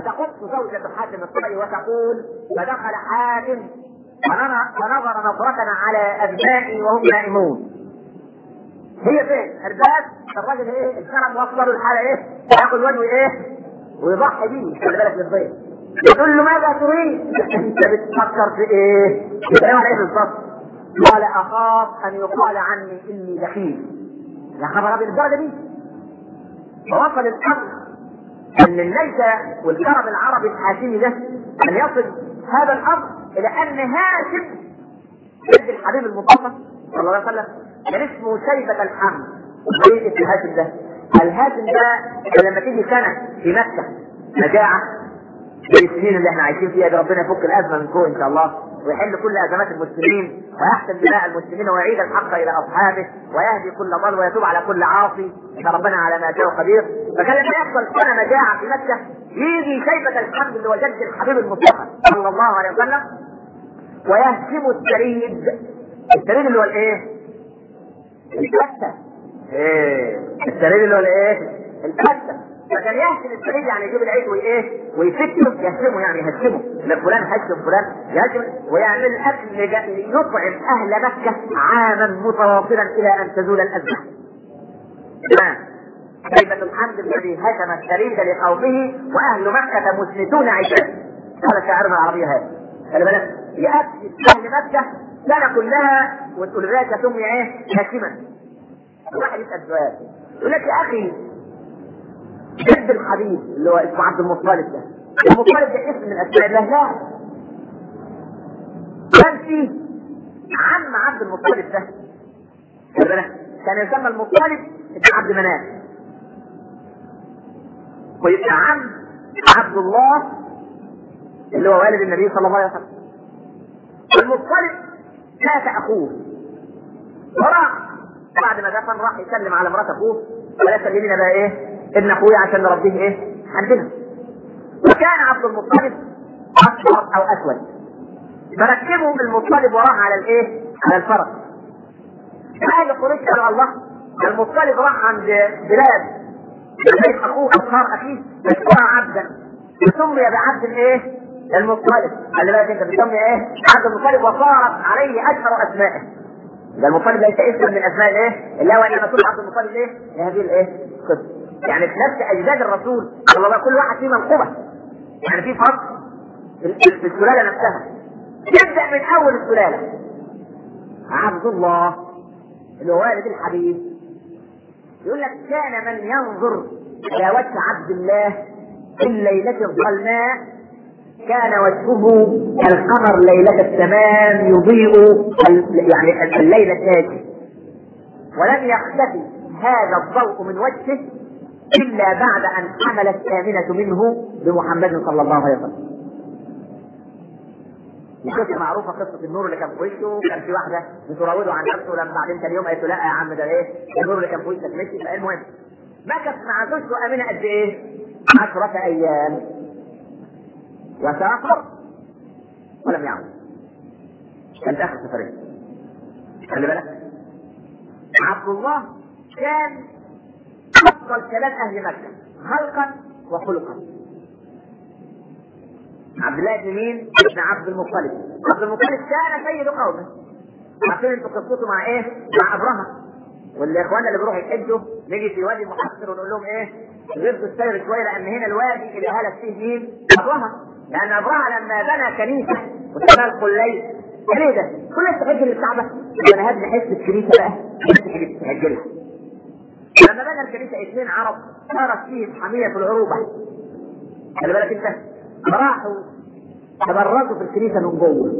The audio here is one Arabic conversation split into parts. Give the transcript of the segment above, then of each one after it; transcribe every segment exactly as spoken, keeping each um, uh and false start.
فتخص زوجة حاتم الطائي وتقول: فدخل حاتم فنظر نظرة على أبنائي وهم نائمون. هي فين؟ الباب. الراجل ايه؟ الكرم وصله الحالة ايه؟ ياخذ وجهه ايه؟ ويضحي بيه. خلي بالك للضيف. يقول له: ماذا تريد؟ انت بتفكر في ايه؟ بتتكلم على ايه بالظبط؟ قال: اخاف ان يقال عني اني دخيل. يا خبر ابيض الدرجة دي. فوصل الامر ان الليثة والكرم العربي الحاشمي ده ان يصل هذا الامر الى ان هاشم ابن الحبيب المصطفى صلى الله عليه وسلم كان اسمه شيبة الحمد. ايه اسم هاشم ده؟ الهاشم ده لما تيجي سنة في مكة مجاعة زي السنين اللي احنا عايشين فيها دي، ربنا يفك الازمة من فوق ان شاء الله ويحل كل ازمات المسلمين ويحسن دماء المسلمين ويعيد الحق الى اصحابه ويهدي كل ضال ويتوب على كل عاصي ان ربنا على ما شاء قدير. فكان لما يحصل سنة مجاعة في مكة يجي شيبة الحمد اللي هو جد الحبيب المصطفى صلى الله عليه وسلم ويهزم السريد. السريد اللي هو الايه؟ الفتة. ايه السريد اللي هو الايه؟ الفتة. فكان يهزم السريد يعني يجيب العيد وايه؟ ويفتله يهزمه يعني يهزمه لفلان هزم فلان يهزم ويعمل اكل يطعم اهل مكة عاما متواصلا الى ان تزول الازمة. شيبة الحمد الذي هزم السريد لقومه واهل مكة مسندون عشاء. هذا شاعرنا العربي هذا. خلي بالك يأتي اهل مكة سنة كلها وتقول لك سمي ايه؟ هاشما. واحد يسأل سؤال يقول لك: يا اخي جد الحبيب اللي هو اسمه عبد المطلب ده، المطلب ده اسم من اسماء الله؟ لا، كان فيه عم عبد المطلب ده كان يسمى المطلب ابن عبد مناف، ويبقى عم عبد الله اللي هو والد النبي صلى الله عليه وسلم. المطلب مات اخوه وراح بعد ما دفن راح يسلم على مرات اخوه ولا سلمنا بقى ايه ابن اخويا عشان نربيه ايه عندنا. وكان عبد المطلب اصفر او اسود فركبوا المطلب وراه على الايه على الفرس. اهل قريش قالوا: الله المطلب راح عند بلاد بيت اخوه اصهار اخيه فاشترى عبدا وسمي بعبد الايه المطلب. خلي بالك انت بتسمي ايه عبد المطلب وصارت عليه اشهر اسمائه. ده المطلب ليس اسما من اسماء الايه اللي هو انما تقول عبد المطلب ايه لهذه الايه قصه. يعني في نفس اجداد الرسول صلى الله عليه وسلم كل واحد فيه منقوبه، يعني في فرق في السلاله نفسها. يبدا من اول السلاله عبد الله اللي هو والد الحبيب. يقول لك: كان من ينظر الى وجه عبد الله في الليله الظلماء كان وجهه القمر ليله التمام يضيء يعني الليل التاجي، ولم يختفي هذا الضوء من وجهه إلا بعد أن حملت آمنة منه بمحمد صلى الله عليه وسلم. قصة معروفة، قصة النور اللي كان في وشه. كان في واحدة بتراوده عن نفسه لما بعدين ثاني يوم قالت له: لا يا عم ده ايه النور اللي كان في وشك مشي. فالمهم مكث مع زوجته آمنة قد ايه؟ عشرة أيام وسافر ولم يعود. كانت آخر سفرية. خلي بالك عبد الله كان أفضل كلام أهل مكة خلقا وخلقا. عبد الله بن مين؟ ابن عبد المطلب. عبد المطلب كان سيد قومه. عارفين انتوا قصته مع ايه؟ مع ابرهة. والاخوان اللي بيروحوا يحجوا نيجي في وادي محصر ونقول لهم ايه؟ غيرتوا السير شويه لان هنا الوادي اللي هلك فيه مين؟ ابرهة. لان ابرهة لما بنى كنيسه وسماها القليل ليه ده؟ كل الناس تحج للكعبه. وانا هبني حته الكنيسه بقى تحج لها. لما بنى الكنيسه اثنين عرب صارت فيه حميه العروبه. خلي بالك انت راحوا تبرزوا في الكنيسه من جوه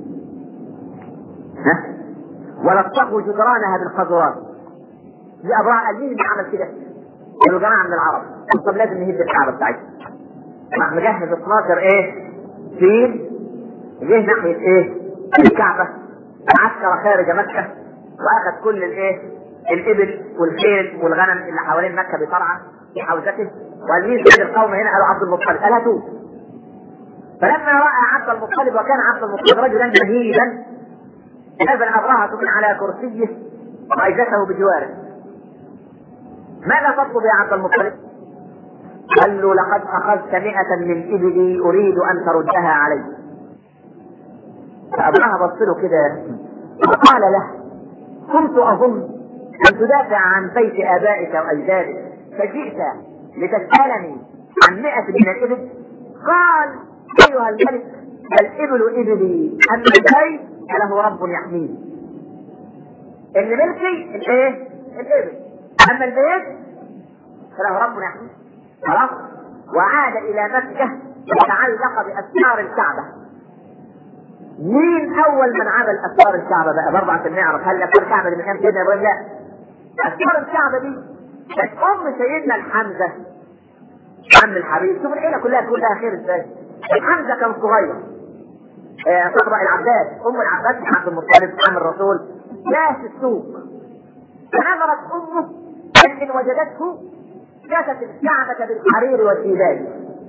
ها ولطخوا جدرانها بالخضرات. دي ابراهيم قال مين اللي عمل كده؟ قالوا جماعه من العرب. طب لازم نهد الكعبه بتاعتنا. راح مجهز اثناشر ايه فيل جه ناحيه ايه الكعبه عسكر خارج مكه واخذ كل الايه الابل والخيل والغنم اللي حوالين مكه بترعى في حوزته. وقال مين سيد القوم هنا؟ قالوا عبد المطلب. قال هاتوه. فلما راى عبد المطلب وكان عبد المطلب رجلا مهيبا نزل ابرهة من على كرسيه واجلسه بجواره. ماذا تطلب يا عبد المطلب؟ قال له لقد اخذت مئة من ابلي اريد ان تردها علي. فابرهة بص له كده وقال له كنت اظن ان تدافع عن بيت ابائك واجدادك فجئت لتسالني عن مئة من الابل. قال ايها الملك الابل ابلي اما البيت فله رب يحميه. اللي ملكي الايه؟ الابل، اما البيت فله رب يحميه. خلاص. وعاد الى مكة وتعلق باستار الكعبة. مين اول من عمل استار الكعبة بقى؟ برضه عشان نعرف هل استار الكعبة دي من كام سيدنا ابراهيم؟ لا، استار الكعبة دي كانت ام سيدنا الحمزة عم الحبيب. شوف العيلة كلها تقول لها خير ازاي. الحمزة كان صغير، صغرى العباس ام العباس بن عبد المطلب عم الرسول جاء في السوق فنظرت امه ان وجدته كاسة الكعبة بالحرير والديباج.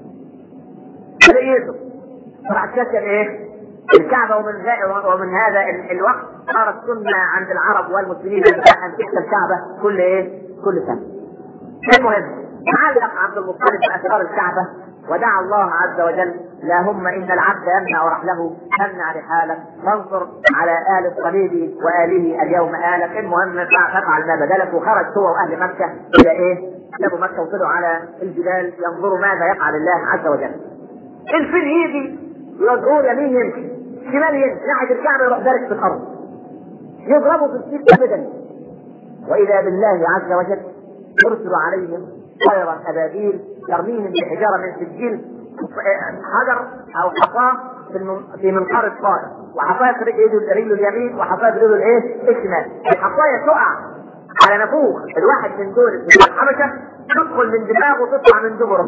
لقيته راح كسر ايه؟ الكعبة. ومن ومن هذا الوقت صارت سنة عند العرب والمسلمين ان تكسر الكعبة كل ايه؟ كل سنة. المهم علق عبد المطلب بأسرار الكعبة ودعا الله عز وجل اللهم ان العبد يمنع رحله تمنع رحالك وانصر على ال الصليب واله اليوم الك. المهم ففعل ما بدلك وخرج هو واهل مكة الى ايه؟ سابوا مكة وطلعوا على الجبال ينظروا ماذا يفعل الله عز وجل. الفيل يجي يدعو يمين يمشي شمال يمشي ناحية الكعبة يروح دارك في الارض يضربوا في السيف ابدا. واذا بالله عز وجل يرسل عليهم طيرا ابابيل ترميهم بحجاره من سجيل حجر او حصاه في منقار الطائر وحصاه في رجله اليمين وحصاه في رجله الايه؟ الشمال. الحصايه تقع على نافوخ الواحد من دول من الحبشه تدخل من دماغه وتطلع من دبره.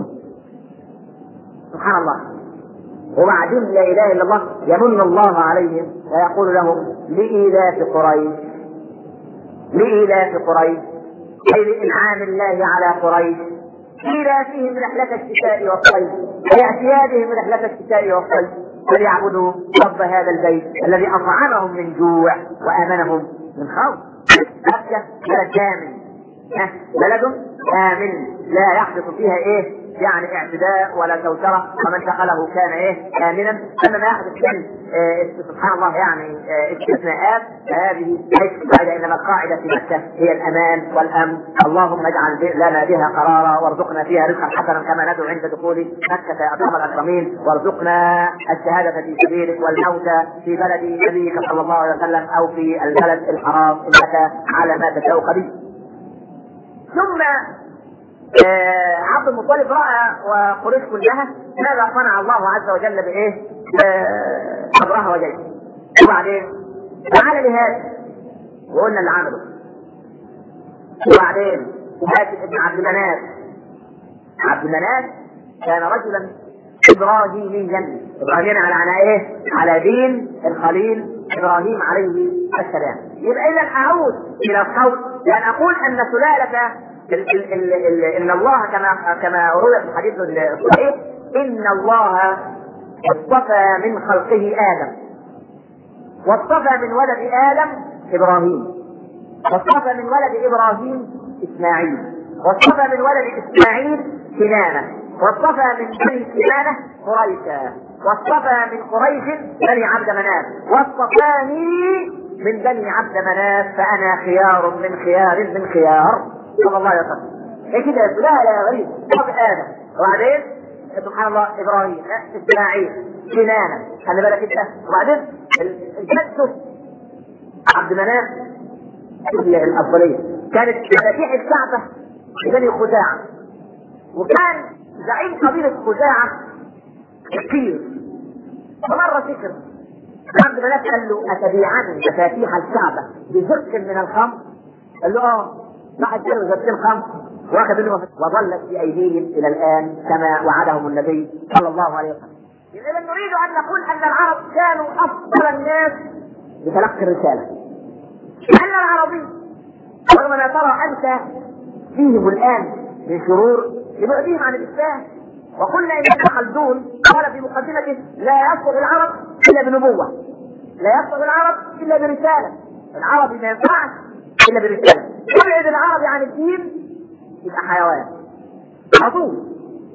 سبحان الله. وبعدين لا اله الا الله يمن الله عليهم ويقول لهم لإيلاف قريش لإيلاف قريش أي لإنعام الله على قريش إيلافهم رحلة الشتاء والصيف ويأتيانهم رحلة الشتاء والصيف فليعبدوا رب هذا البيت الذي أطعمهم من جوع وآمنهم من خوف. مكة بلد آمن، بلد آمن لا يحدث فيها إيه؟ يعني اعتداء ولا توترة ومن دخله كان ايه؟ آمنا. اما ما يحدث من إيه سبحان الله يعني إيه استثناءات فهذه ليست قاعدة، انما القاعدة في مكة هي الامان والامن. اللهم اجعل لنا بها قرارا وارزقنا فيها رزقا حسنا كما ندعو عند دخول مكة اكرم الاكرمين، وارزقنا الشهادة في سبيلك والموت في بلد نبيك صلى الله عليه وسلم او في البلد الحرام انك على ما تشاء قدير. ثم آه عبد المطلب رأى وقريش كلها ماذا صنع الله عز وجل بايه؟ آه ابرهة وجيشه. وبعدين تعال لهذا وقلنا اللي عمله. وبعدين هاشم ابن عبد مناف. عبد مناف كان رجلا ابراهيميا. ابراهيميا على على ايه؟ على دين الخليل ابراهيم عليه السلام. يبقى اذا اعود الى القول لان اقول ان سلالة ال ال ال ال ان الله كما كما روي في الحديث الصحيح ان الله اصطفى من خلقه ادم واصطفى من ولد ادم ابراهيم واصطفى من ولد ابراهيم اسماعيل واصطفى من ولد اسماعيل كنانة واصطفى من بني كنانة قريشا واصطفى من قريش بني عبد مناف واصطفاني من بني عبد مناف فانا خيار من خيار من خيار صلى الله عليه وسلم. ايه كده؟ لا لا غريب. طب ادم وبعدين سبحان الله ابراهيم اسماعيل كنانة خلي بالك انت. وبعدين الجد عبد مناف الافضليه كانت مفاتيح الكعبه لبني خزاعه وكان زعيم قبيله خزاعه كثير. فمره فكر عبد مناف قال له اتبيعني مفاتيح الكعبه بزق من الخمر؟ قال له اه. راح اداله زبطين خمر واخذ منه وظلت في ايديهم الى الان كما وعدهم النبي صلى الله عليه وسلم. اذا نريد ان نقول ان العرب كانوا افضل الناس بتلقي الرساله. ان العربي رغم ما ترى انت فيهم الان من شرور لبعدهم عن الاسلام. وقلنا ان ابن خلدون قال في مقدمته لا يصلح العرب الا بنبوه، لا يصلح العرب الا برساله. العربي ما ينفعش الا برساله. تبعد العربي عن الدين يبقى حيوان على طول.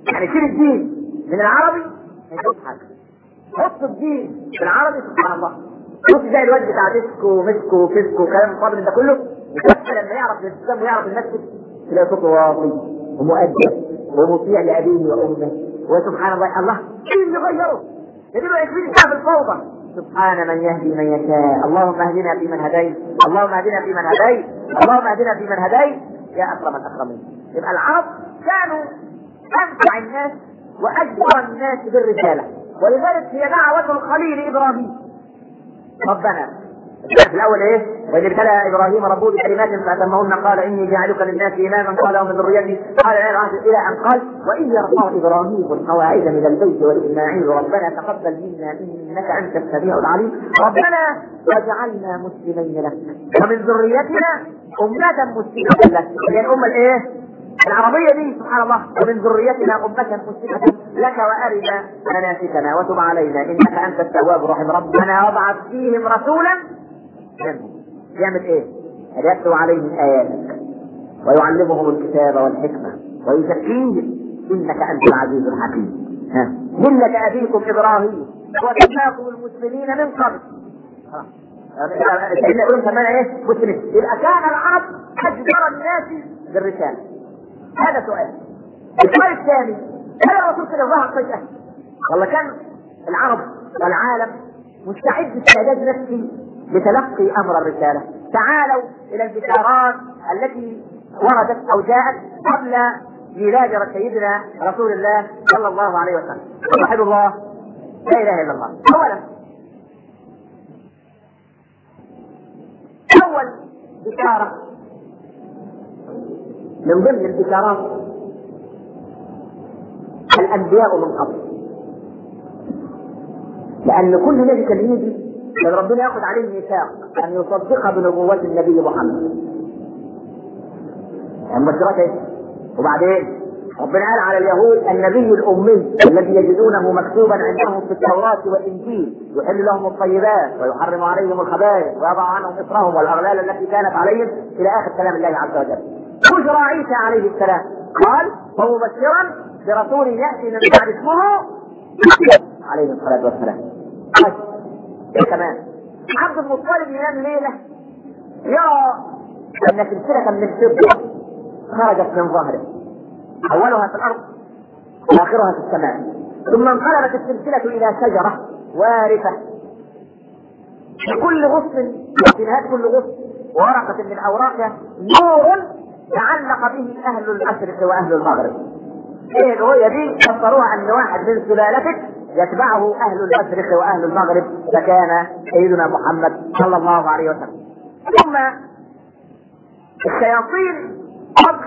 يعني شيل الدين من العربي هيشوف حاجه، حط الدين في العربي سبحان الله. شوف زي الواد بتاع ديسكو ومسكو وفيسكو وكلام الفاضل ده كله، وحتى لما يعرف الاسلام ويعرف المسجد تلاقي صوته واطي ومؤدب ومطيع لابيه وامه، وسبحان الله. الله ايه اللي غيره؟ يجب ان يكفيني في الفوضى. سبحان من يهدي من يشاء. اللهم اهدنا فيمن هديت، اللهم اهدنا فيمن هديت، اللهم اهدنا فيمن هديت يا اكرم الاكرمين. يبقى العرب كانوا انفع الناس واجبر الناس بالرساله، ولذلك هي دعوه الخليل ابراهيم. ربنا في الاول ايه؟ واذ ابتلى ابراهيم ربه بكلمات فاتمهن قال اني جاعلك للناس اماما قال ومن ذريتي قال لا يراه الى ان قال واذ يرفع ابراهيم القواعد من البيت واسماعيل ربنا تقبل منا انك انت السميع العليم ربنا واجعلنا مسلمين لك ومن ذريتنا امه مسلمه لك. هي الامه الايه؟ العربيه دي سبحان الله. ومن ذريتنا امه مسلمه لك وارنا مناسكنا وتب علينا انك انت التواب الرحيم ربنا وابعث فيهم رسولا يعمل ايه؟ ان يتلو عليهم اياتك ويعلمهم الكتاب والحكمه ويزكيهم انك انت العزيز الحكيم. ها ملة ابيكم ابراهيم وسماكم المسلمين من قبل. سيدنا ابراهيم سمانا ايه؟ مسلمين. يبقى كان العرب اجبر الناس بالرساله. هذا سؤال. السؤال الثاني، هل الرسول كده ظهر فجأة؟ والله كان العرب والعالم مستعد استعداد نفسي لتلقي امر الرساله. تعالوا الى البشارات التي وردت او جاءت قبل ميلاد سيدنا رسول الله صلى الله عليه وسلم. وحد الله لا اله الا الله. اولا اول بشاره من ضمن البشارات الانبياء من قبل، لان كل نبي كان يجي كان ربنا ياخذ عليه ميثاق ان يصدق بنبوة النبي محمد. المبشرات ايه؟ وبعدين ربنا قال على اليهود النبي الامي الذي يجدونه مكتوبا عندهم في التوراة والانجيل يحل لهم الطيبات ويحرم عليهم الخبائث ويضع عنهم اصرهم والاغلال التي كانت عليهم الى اخر كلام الله عز وجل. بشرى عيسى عليه السلام قال ومبشرا برسول ياتي من بعد اسمه عليه الصلاه والسلام. طيب ايه كمان؟ عبد المطلب ينام ليله يرى ان سلسله من الفضه خرجت من ظهره، اولها في الارض واخرها في السماء، ثم انقلبت السلسله الى شجره وارثه في كل غصن وفي نهايه كل غصن ورقه من اوراقها نور تعلق به اهل المشرق واهل المغرب. ايه الرؤيه دي؟ فسروها ان واحد من سلالتك يتبعه اهل المشرق واهل المغرب، فكان سيدنا محمد صلى الله عليه وسلم. ثم الشياطين قبل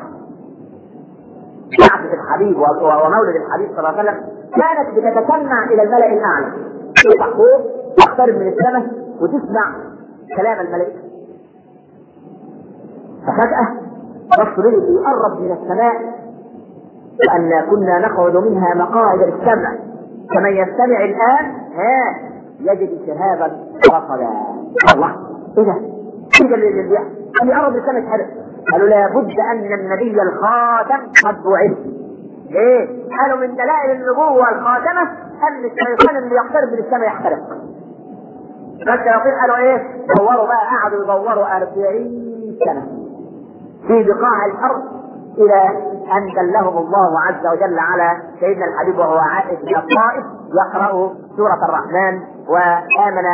بعثة الحبيب ومولد الحبيب صلى الله عليه وسلم كانت بتتسمع الى الملأ الاعلى، تطلع فوق تقترب من السماء وتسمع كلام الملائكة. ففجأة رسول يقرب من السماء وأن كنا نقعد منها مقاعد السمع كمن يستمع الآن ها يجد شهابا رصدا. الله ايه ده؟ ايه ده اللي بيحصل؟ قال يقرب السماء يتحرق. قالوا لابد أن النبي الخاتم قد بعث. ايه؟ قالوا من دلائل النبوة الخاتمة أن الشيطان اللي يقترب من السماء يحترق. فالشياطين قالوا ايه؟ دوروا بقى، قعدوا يدوروا أربعين سنة في بقاع الأرض إلى أن دلهم الله عز وجل على سيدنا الحبيب وهو عائد إلى الطائف يقرأ سورة الرحمن، وآمن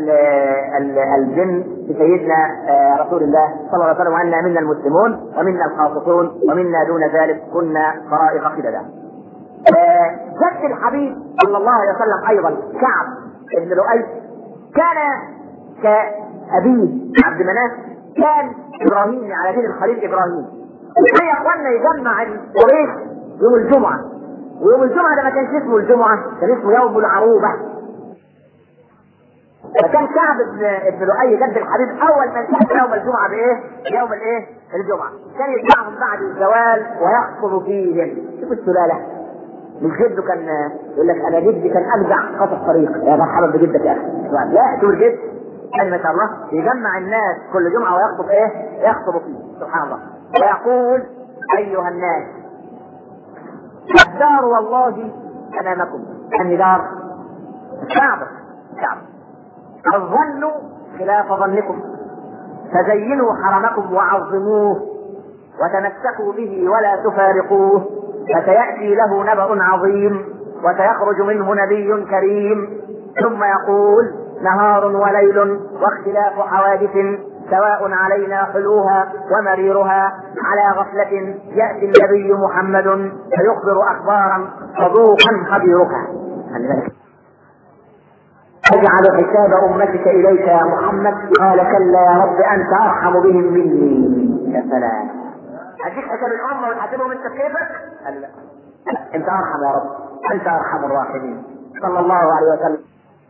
الجن بسيدنا رسول الله صلى الله عليه وسلم وأنا منا المسلمون ومنا القاسطون ومنا دون ذلك كنا طرائق خددا. جد الحبيب صلى الله عليه وسلم أيضا كعب بن لؤي كان كأبيه عبد مناف كان إبراهيم على دين الخليل إبراهيم. كان يا اخوانا يجمع قريش يوم الجمعة، ويوم الجمعة ده ما كانش اسمه الجمعة، كان اسمه يوم العروبة. فكان كعب بن لؤي جد الحبيب أول من كان يوم الجمعة بإيه؟ يوم الإيه؟ الجمعة. كان يجمعهم بعد الزوال ويخطب فيهم. شوف السلالة مش جده كان يقول لك أنا جدي كان أبدع خط الطريق، يا مرحبا بجدك يا أخي. لا شوف الجد يعني ما شاء الله يجمع الناس كل جمعة ويخطب إيه؟ يخطب فيه سبحان الله. ويقول أيها الناس الدار والله امامكم. انهي دار؟ الكعبه. الكعبه. الظن خلاف ظنكم، فزينوا حرمكم وعظموه وتمسكوا به ولا تفارقوه، فسيأتي له نبأ عظيم وسيخرج منه نبي كريم ثم يقول نهار وليل واختلاف حوادث سواء علينا حلوها ومريرها، على غفلة يأتي النبي محمد فيخبر أخبارا صدوقا خبيرك. أجعل حساب أمتك إليك يا محمد؟ قال كلا يا رب أنت أرحم بهم مني. يا سلام، أديك حساب الأمة وتحاسبهم أنت كيفك؟ قال لا، أنت أرحم يا رب، أنت أرحم الراحمين. صلى الله عليه وسلم.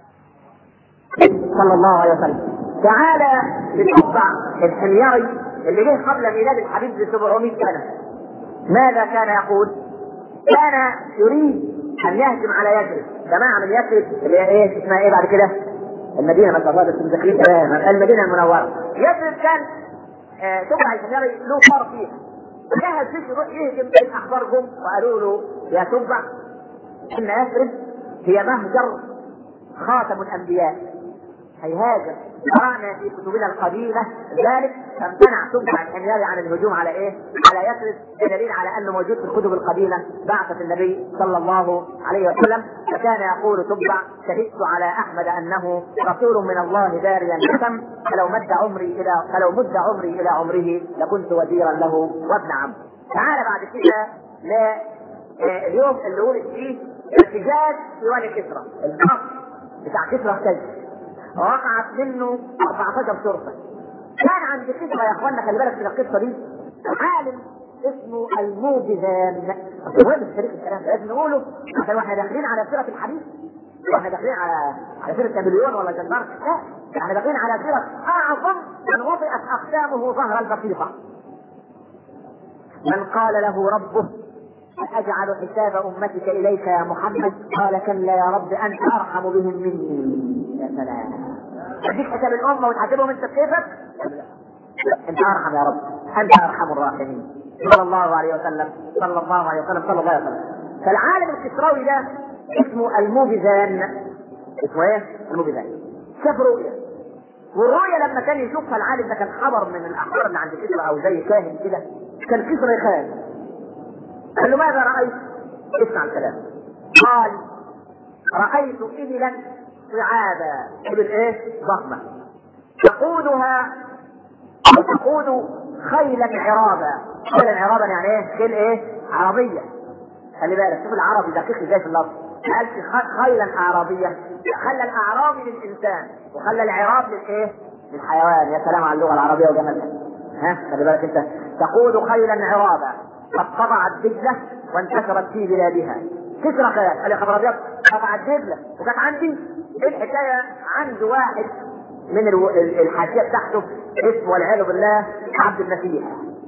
صلى الله عليه وسلم. تعالى لتتبع الحميري اللي جه قبل ميلاد الحبيب ب سبعمائة سنة. ماذا كان يقول؟ كان يريد أن يهجم على يثرب، جماعة من يثرب اللي هي إيه اسمها إيه بعد كده؟ المدينة، ما تفضل المذاكرين تمام، المدينة المنورة. يثرب كان آه تبع الحميري له فار فيها، جهز فيه يروح يهجم بين أخبارهم وقالوا له يا تبع إن يثرب هي مهجر خاتم الأنبياء، هيهاجر. قرأنا في كتبنا القديمة ذلك، فامتنع تبع الحميري عن الهجوم على ايه؟ على يثرب، دليل على انه موجود في الكتب القديمة بعثة النبي صلى الله عليه وسلم. فكان يقول تبع شهدت على احمد انه رسول من الله داري الحكم، فلو مد عمري الى فلو مد عمري الى عمره لكنت وزيرا له وابن عم. تعال بعد كده لليوم اللي ولد فيه ارتجاج في وادي كسرى، القصر بتاع كسرى احتج، وقعت منه أربعتاشر شرطة. كان عند كسرى يا اخوانا، خلي بالك من القصه دي، عالم اسمه الموجزان. مهم في تاريخ الكلام ده لازم نقوله عشان واحنا داخلين على سيره الحديث، واحنا داخلين على على سيره نابليون ولا جنبار، لا احنا داخلين على سيره اعظم من وطئت اقدامه ظهر البسيطه. من قال له ربه أجعل حساب أمتك إليك يا محمد؟ قال كلا يا رب أنت أرحم بهم مني. يا سلام، أديك حساب الأمة وتحاسبهم أنت كيفك؟ أنت أرحم يا رب، أنت أرحم الراحمين. صلى الله عليه وسلم. صلى الله عليه وسلم. صلى الله عليه وسلم. فالعالم الكسروي ده اسمه الموجزان. اسمه إيه؟ الموجزان. شاف رؤيا، والرؤيا لما كان يشوفها العالم ده كان خبر من الأخبار اللي عند كسرى أو زي كاهن كده، كان كسرى يخاف. قال له ماذا رأيت؟ اسمع الكلام. قال رأيت إبلا صعابا، إبل إيه؟ ضخمة، تقودها وتقود خيلا عرابا. خيلا عرابا يعني إيه؟ خيل إيه؟ عربية. خلي بالك، شوف العربي دقيق إزاي في اللفظ. قال خيلا عربية، خلى الأعرابي للإنسان وخلى العراب للإيه؟ للحيوان. يا سلام على اللغة العربية وجمالها. ها خلي بالك أنت، تقود خيلا عرابا قد قطعت دجلة وانتشرت في بلادها. كسرى خيال قال يا خبر ابيض، قطعت دجلة وكانت عندي. ايه الحكاية؟ عنده واحد من الحاشية بتاعته اسمه والعياذ بالله عبد المسيح.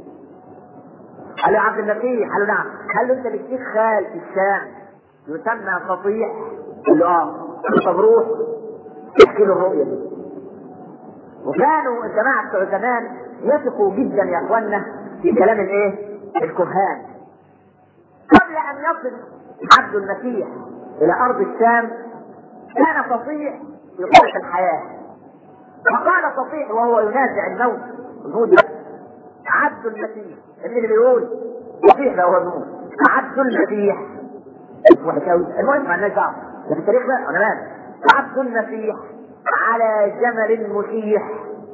قال له عبد المسيح؟ قال له نعم. قال له انت بتشيخ خال في الشام يسمى فصيح؟ قال له اه. طب روح احكي له الرؤية دي. وكانوا الجماعة بتوع زمان يثقوا جدا يا اخوانا في كلام الايه؟ الكهان. قبل ان يصل عبد المسيح الى ارض الشام كان فصيح في قرة الحياة، فقال فصيح وهو ينازع الموت، الموت عبد المسيح اللي بيقول فصيح ده هو الموت، عبد المسيح المهم ما لناش دعوه في التاريخ ده انا مالي. عبد المسيح على جمل مشيح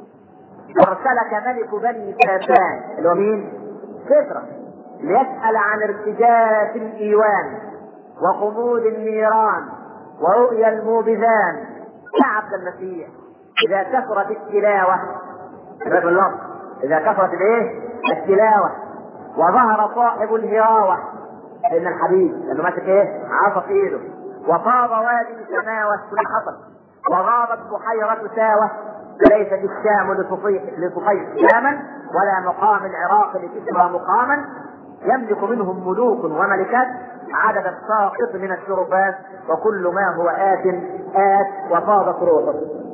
ارسلك ملك بني ساسان اللي هو مين؟ كسرى، ليسأل عن ارتجاف الإيوان وخمود النيران ورؤيا الموبذان. يا عبد المسيح إذا كثرت التلاوة، الله إذا كثرت الإيه؟ التلاوة وظهر صاحب الهراوة، لأن الحبيب لأنه ماسك إيه؟ عصا في إيده، وفاض وادي سماوة كل حصل، وغابت بحيرة ساوة، فليست الشام لصفيح لصفيح شاما ولا مقام العراق لكسرى مقاما، يملك منهم ملوك وملكات عدد الساقط من الشربات، وكل ما هو آت آت وفاضت روحه.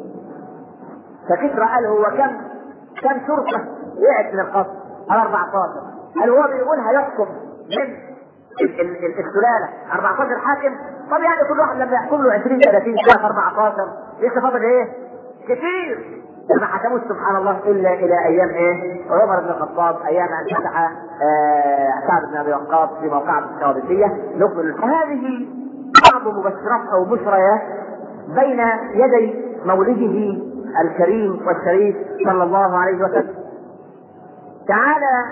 فكسرى قال هو كم كم شرطة وقعت من القصر؟ قال أربعتاشر. قال هو بيقول هيحكم من السلاله أربعتاشر حاكم. طب يعني كل واحد لما يحكم له عشرين ثلاثين سنه أربعتاشر لسه فاضل ايه؟ كتير. ما حكموش سبحان الله الا الى ايام ايه؟ عمر بن الخطاب، ايام ان فتح سعد بن ابي وقاص في موقعة القادسيه. نكمل هذه بعض مبشرات او بشريات بين يدي مولده الكريم والشريف صلى الله عليه وسلم. تعالى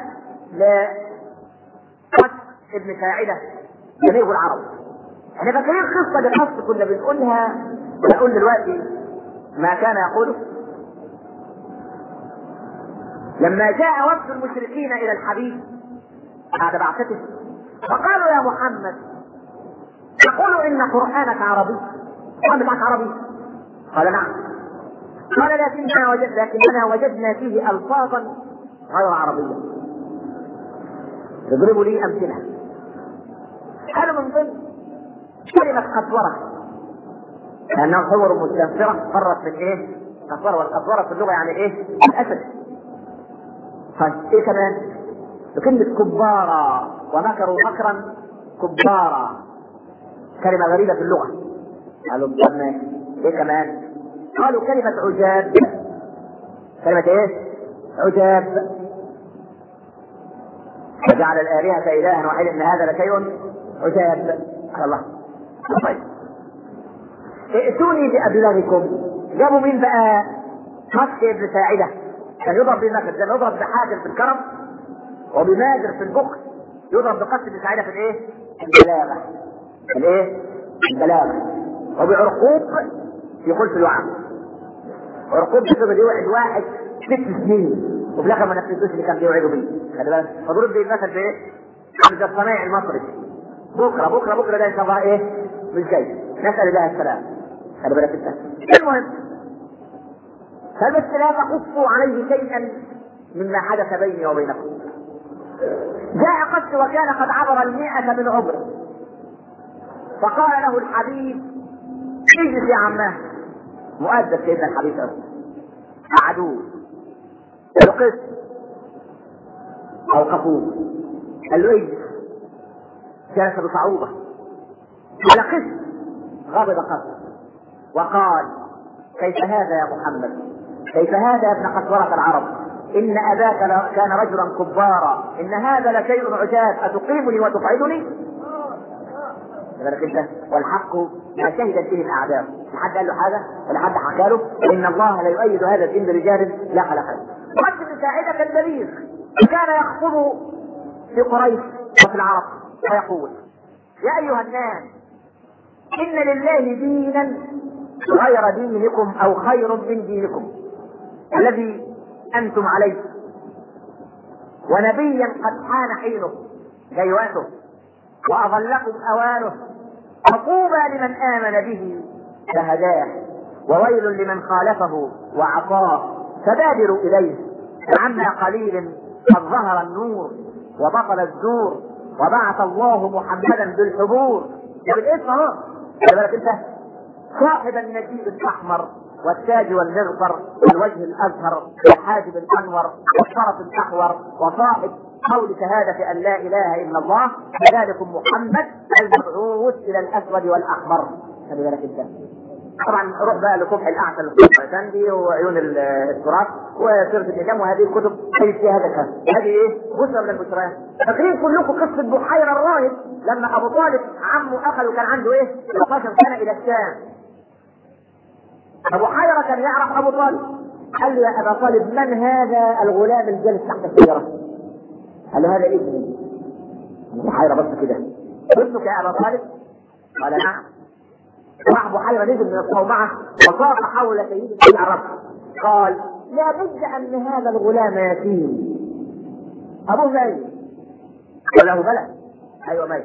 لقتل ابن ساعدة جميع العرب. احنا فاكرين قصه لقصه كنا بنقولها، بنقول دلوقتي ما كان يقوله لما جاء وفد المشركين الى الحبيب بعد بعثته فقالوا يا محمد تقول ان قرانك عربي؟ قال معك عربي؟ قال نعم. قال لكننا وجد لكننا وجدنا فيه الفاظا غير عربيه. يضربوا لي امثله. قالوا من ضمن كلمه قسوره لانها صور مستنفره فرت من ايه؟ قسوره، والقسوره في اللغه يعني ايه؟ الاسد. طيب ايه كمان؟ بكلمه كبارا ومكروا مكرا كبارا، كلمه غريبه في اللغه. قالوا كمان ايه كمان؟ قالوا كلمه عجاب. كلمه ايه؟ عجاب. فجعل الآلهة إلها واحدا إن هذا لشيء عجاب على الله. طيب ائتوني بأبلغكم. جابوا مين بقى؟ مسك ابن ساعدة كان يضرب بالمثل، كان يضرب بحاجر في الكرم وبماجر في البخل، يضرب بقصد ابن ساعدة في الايه؟ البلاغة. الايه؟ البلاغة. وبعرقوب في خلف الوعد. عرقوب بسبب يوعد واحد ست سنين وفي الاخر ما نفذوش اللي كان بيوعدوا بيه. خلي بالك فضرب بيه المثل بايه؟ عند الصنايعي المصري. بكره بكره بكره ده ان شاء الله ايه؟ مش جاي. نسال الله السلام. خلي بالك انت. المهم فبس لا تقصوا عليه شيئا مما حدث بيني وبينكم. جاء قص وكان قد عبر المئة من عمره فقال له الحبيب اجلس يا عماه. مؤدب سيدنا الحبيب أوه. قعدوه القس اوقفوه قال له اجلس. جلس بصعوبه. قال قس. غضب قص وقال كيف هذا يا محمد؟ كيف هذا يا ابن قسورة العرب؟ ان اباك كان رجلا كبارا، ان هذا لشيء عجاب، اتقيمني وتقعدني؟ انت والحق ما شهدت به الاعداء. لحد قال له حاجه ولا حد حكى له ان الله لا يؤيد هذا الدين برجال لا خلق له. رد بن ساعدة كان بليغ كان يخطب في قريش وفي العرب ويقول يا ايها الناس ان لله دينا غير دينكم او خير من دينكم الذي انتم عليه، ونبيا قد حان حينه جيواته واظلكم اوانه، فطوبى لمن امن به فهداه وويل لمن خالفه وعصاه، فبادروا اليه فعما قليل قد ظهر النور وبطل الزور وبعث الله محمدا بالحبور. بالاسم اهو خلي بالك انت صاحب النجيب الاحمر والتاج والمغفر والوجه الازهر والحاجب الانور والشرف الاحور وصاحب قول شهادة ان لا اله الا الله فذلكم محمد المبعوث الى الاسود والاحمر. خلي بالك انت طبعا روح بقى لكفح الاعسل الخندي وعيون التراث وسيرة النجام وهذه الكتب تجد فيها هذا الكلام. هذه ايه؟ بشرى من البشريات. فاكرين كلكم قصة بحيرة الراهب لما ابو طالب عمه اخذ وكان عنده ايه؟ ثلاث عشرة سنة الى الشام. ابو حيرة كان يعرف ابو طالب قال له يا ابا طالب من هذا الغلام الجالس تحت الشجرة؟ قال له هذا ابني. ابو حيرة بص كده ابنك يا ابا طالب؟ قال نعم. راح ابو حيرة نزل من الصومعة وصاف حول سيدنا العرب قال لا بد ان هذا الغلام يتيم ابوه ميت. قال له بلى ايوه ميت.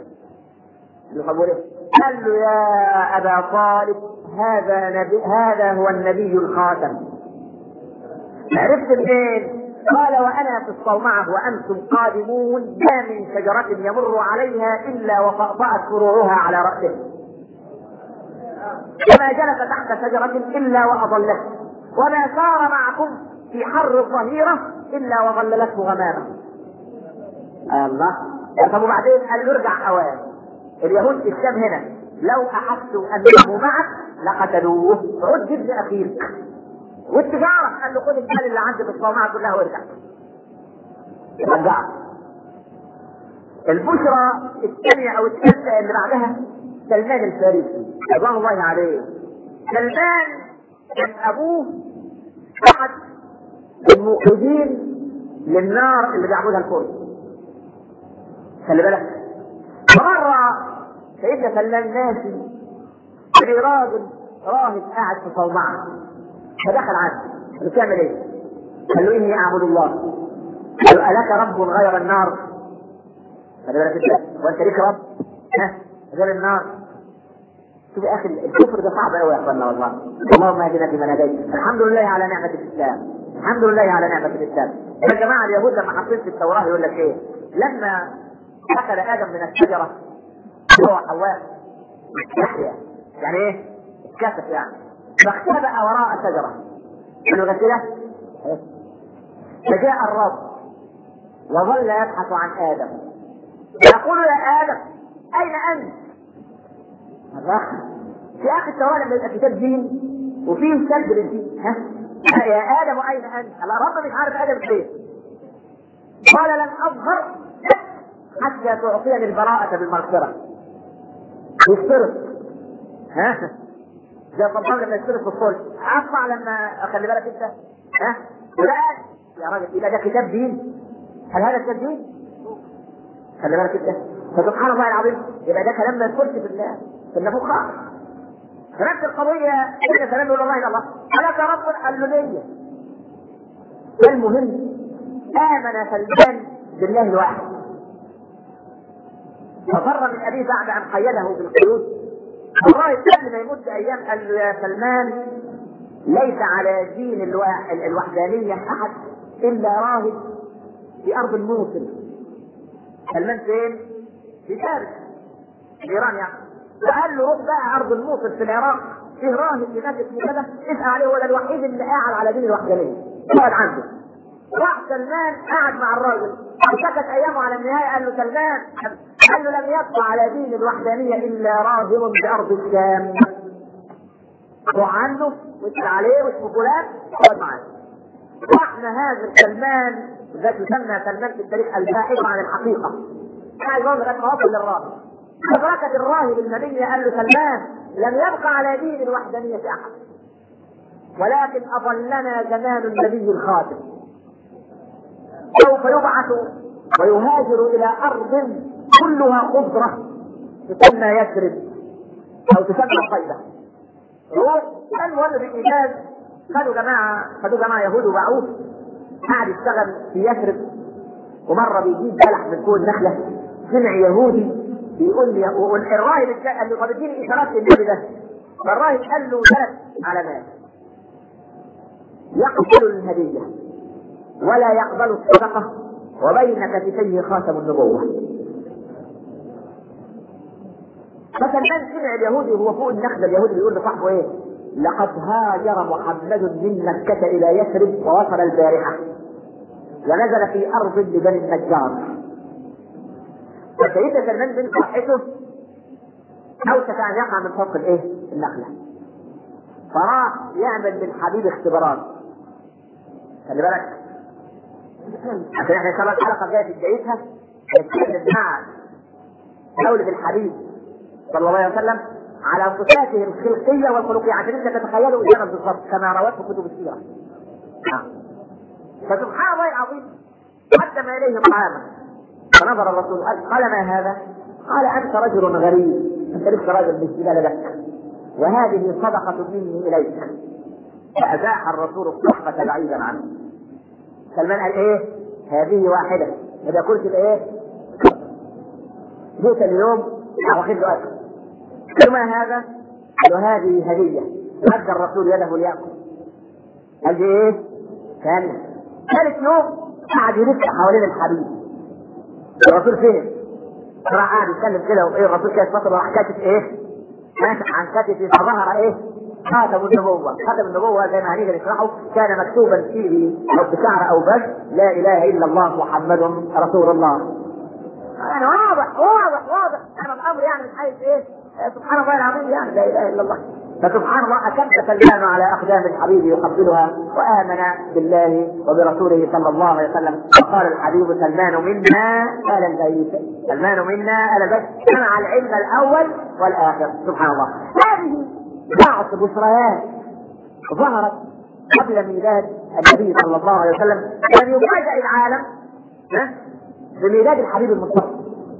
قال له يا ابا طالب هذا نبي هذا هو النبي الخاتم. عرفت منين؟ قال وانا في الصومعة وانتم قادمون ما من شجرة يمر عليها الا وطأطأت فروعها على رأسه، وما جلس تحت شجرة الا واضلته، وما سار معكم في حر الظهيرة الا وظللته غمامة. الله طب وبعدين قال له ارجع اوان، اليهود في الشام هنا لو احسوا انه معك لقتلوه، عد ابن اخيك. والتجاره قال له خد المال اللي عندي في الصومعه كلها وارجع. رجع. البشرى الثانيه او الثالثه اللي بعدها سلمان الفارسي رضوان الله عليه. سلمان كان ابوه احد الموقدين للنار اللي بيعبدها الفرس. خلي بالك، مرة سيدنا سلمان ماشي في راجل راهب قاعد في صومعة، فدخل عنه قال له تعمل ايه؟ قال له اني اعبد الله. قال له الك رب غير النار؟ خلي بالك انت، وانت ليك رب؟ ها غير النار؟ شوف يا اخي الكفر ده صعب قوي يا اخوانا والله. اللهم اهدنا فيمن هديت. الحمد لله على نعمة الاسلام، الحمد لله على نعمة الاسلام. يا جماعة اليهود لما حطيت في التوراة يقول لك ايه؟ لما أكل آدم من الشجرة هو حواء يحيى، يعني إيه؟ اتكسف يعني، فاختبأ وراء شجرة. قالوا كده؟ فجاء الرب وظل يبحث عن آدم، يقول يا آدم أين أنت؟ الرحمة في آخر التوراة لما يبقى كتاب دين وفيه سلب للدين، ها؟ يا آدم أين أنت؟ الرب مش عارف آدم فين. قال لن أظهر حتى تعطيني البراءة بالمغفرة. يشترط، ها؟ زي الطبان لما يشترط في الصلح، أطلع لما أخلي بالك أنت، ها؟ لا يا راجل يبقى ده كتاب دين؟ هل هذا كتاب دين؟ خلي بالك أنت، فسبحان الله العظيم يبقى ده كلام ما يدخلش في الله في النفوخ. فنفس القضية إن سلام يقول الله إلى الله، ألك رب؟ قال له ليا. المهم آمن سلمان بالله الواحد، ففر من أبيه بعد أن قيده بالقيود. الله قبل ما يمد أيام قال له يا سلمان ليس على دين الوحدانية أحد إلا راهب في أرض الموصل. سلمان فين؟ في فارس، في إيران يعني. فقال له روح بقى أرض الموصل في العراق، فيه راهب هناك اسمه كذا، اسأل عليه، هو الوحيد اللي قاعد على دين الوحدانية، اقعد عنده. راح سلمان قاعد مع الراجل، وسكت ايامه على النهايه. قال له سلمان، قال له لم يبقى على دين الوحدانيه الا راهب بارض الشام. روح عنه واسال عليه واسمه فلان، اقعد معاه. رحنا هذا سلمان ذات يسمى سلمان في التاريخ الباحث عن الحقيقه، قاعد يقول لغايه ما وصل للراهب. فبركه الراهب المدني قال له سلمان لم يبقى على دين الوحدانيه احد، ولكن اضلنا زمان النبي الخاتم، سوف يبعث ويهاجر الى ارض كلها خضره تسمى يثرب او تسمى الطيبه. روح كان ولد الايجاز، خدوا جماعه خدوا جماعه يهود وباعوه، قاعد يشتغل في يثرب. ومره بيجيب بلح من فوق النخله، سمع يهودي بيقول لي، الراهب قال له طب اديني اشارات للنبي ده. فالراهب قال له ثلاث علامات: يقبل الهديه ولا يقبل الصدقة وبين كتفيه خاتم النبوة. فسلمان سمع اليهودي وهو فوق النخلة، اليهودي بيقول لصاحبه ايه؟ لقد هاجر محمد من مكة إلى يثرب ووصل البارحة ونزل في أرض لبني النجار. فسيدنا سلمان بن فرحته أوشك أن يقع من فوق الايه؟ النخلة. فراح يعمل للحبيب اختبارات. خلي بالك عشان احنا ان شاء الله الحلقه الجايه في بدايتها نتكلم مع دولة الحبيب صلى الله عليه وسلم على صفاته الخلقيه والخلقيه، عشان انت تتخيلوا قدامك بالضبط كما روته كتب السيره. فسبحان الله العظيم قدم اليه طعاما، فنظر الرسول قال قال ما هذا؟ قال انت رجل غريب، انت لسه راجل مش جبال لك، وهذه صدقه مني اليك. فازاح الرسول الصحبه بعيدا عنه. سلمان قال ايه؟ هذه واحدة، إذا قلت الايه؟ جئت اليوم واخذ له أكل. قال ما هذا؟ قال هذه هدية. مد الرسول يده ليأكل. قال ايه؟ ثانية. ثالث يوم قعد يلف حوالين الحبيب. الرسول فين؟ راح قاعد يتكلم كده وايه الرسول كده يتفصل وراح كاتب ايه؟ عن كاتب فظهر ايه؟ خاتم النبوة. خاتم النبوة زي ما هنيجي نشرحه كان مكتوبا فيه أو بشعر أو بس لا إله إلا الله محمد رسول الله. يعني واضح واضح واضح انا الامر يعني من حيث ايه سبحان الله العظيم يعني لا اله الا الله. فسبحان الله أكد سلمان على أقدام الحبيب يقبلها وآمن بالله وبرسوله صلى الله عليه وسلم. وقال الحبيب سلمان منا آل البيت، سلمان منا آل البيت، سمع العلم الأول والآخر. سبحان الله. هذه بعض بشريات ظهرت قبل ميلاد النبي صلى الله عليه وسلم، لم يفاجأ العالم بميلاد الحبيب المصطفى،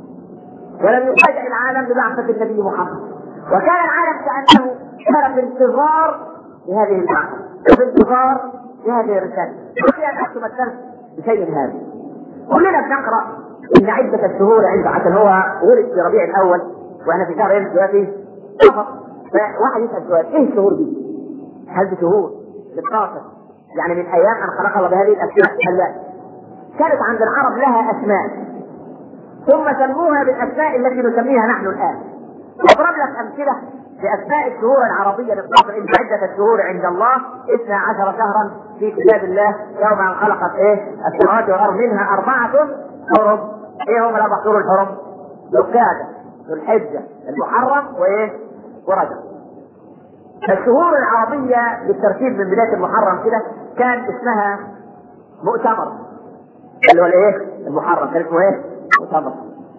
ولم يفاجأ العالم ببعثة النبي محمد، وكان العالم كأنه كان في انتظار لهذه البعثة وفي انتظار لهذه الرسالة. وفي أن أكتب الدرس بشيء هذا. كلنا بنقرأ إن عدة الشهور عند عشان هو ولد في ربيع الأول وأنا في شهر إيه دلوقتي فقط. فواحد يسأل سؤال إيه الشهور دي؟ هل دي شهور ستاشر يعني من أيام أن خلق الله بهذه الأسماء؟ هل لا؟ كانت عند العرب لها أسماء ثم سموها بالأسماء التي نسميها نحن الآن. أضرب لك أمثلة بأسماء الشهور العربية للصبر. إن عدة الشهور عند الله اثنا عشر شهرا في كتاب الله يوم أن خلقت إيه السماوات والأرض منها أربعة حرم. إيه هم الأربع شهور الحرم؟ ذو القعدة، ذو الحجة، المحرم وإيه ورجب. الشهور العربية بالترتيب من بداية المحرم كده كان اسمها مؤتمر، اللي هو الإيه المحرم كان اسمه إيه مؤتمر.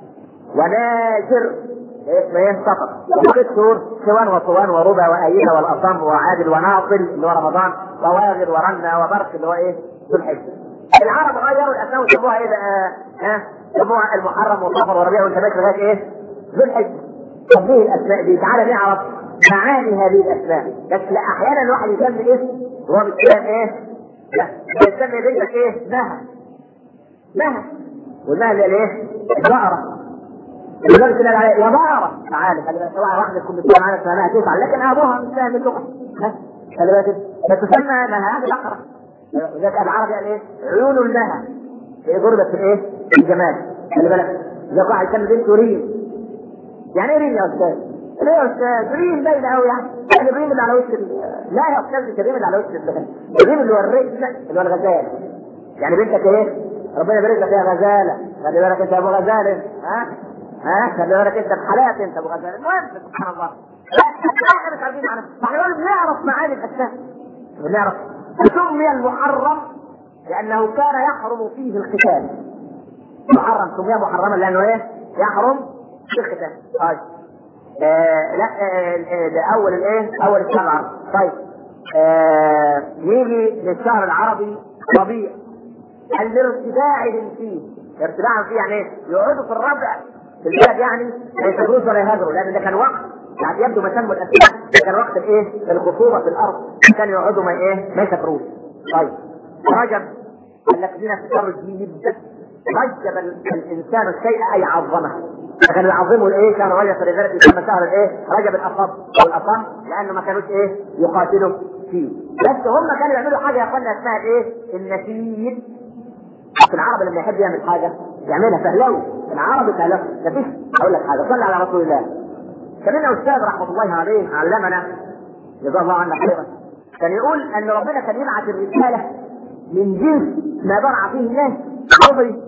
وناجر اسمه ايه سقط. وست شهور سوان وصوان وربا وأيلة والأصم وعادل وناصل اللي هو رمضان وواغر ورنا وبرك اللي هو ايه ذو الحجة. العرب غيروا الاسماء وسموها ايه بقى؟ ها سموها المحرم وصفر وربيع وشباك لغايه ايه ذو الحجة. طب ليه الاسماء دي؟ تعالى نعرف معاني هذه الاسماء. بس لا احيانا الواحد يسمي اسم وهو بالكلام ايه؟ لا يسمي بنتك ايه؟ نهى. نهى والنهى اللي ايه؟ البقرة. الولد كده يا بقرة تعالى خلي بالك طبعا واحدة تكون بتقول معانا اسمها تسعة لكن ابوها مش فاهم اللغة. خلي بالك فتسمى نهى بقرة. وذاك العربي قال ايه؟ عيون النهى هي ضربت في الايه؟ في الجمال. خلي بالك ذاك واحد يسمي بنته ريم. يعني ايه ريم يا استاذ؟ ليه يا استاذ؟ ريم باينة قوي يعني. يعني الريم اللي على وش لا يا استاذ مش الريم اللي على وش الريم اللي هو الرجل اللي هو الغزال. يعني بنتك ايه؟ ربنا يبارك لك يا غزالة. خلي بالك انت يا ابو غزالة ها؟ ها خلي بالك انت بحالات انت ابو غزال. المهم سبحان الله لا احنا مش عارفين عنها. احنا بنعرف معاني الاسماء بنعرف. سمي المحرم لانه كان يحرم فيه القتال. محرم سمي محرما لانه ايه يحرم في القتال. طيب آه لا آه ده اول الايه اول الشهر. طيب آه يجي للشهر العربي ربيع الارتداع فيه. ارتداع فيه يعني ايه؟ يقعدوا في الربع في البلد يعني ما يسافروش ولا يهاجروا لان ده كان وقت يعني يبدو ما سموا الاسماء ده كان وقت الايه؟ الخصوبه في الارض كانوا يقعدوا ما ايه؟ ما يسافروش. طيب رجب الذين افتكروا الدين رجب الانسان الشيء اي عظمه. كانوا يعظموا الايه؟ كانوا رجب فلذلك يسمى شهر الايه؟ رجب الاصم والاصم لانه ما كانوش ايه؟ يقاتلوا فيه. بس هم كانوا يعملوا حاجه يا اخوانا اسمها ايه؟ النسيج. في العرب لما يحب يعمل حاجه يعملها فهلوي. العرب فهلوي مفيش. اقول لك حاجه صلى على رسول الله. كان لنا استاذ رحمه الله عليه علمنا جزاه الله عنا خيرا كان يقول ان ربنا كان يبعث الرساله من جنس ما برع فيه الناس. عضري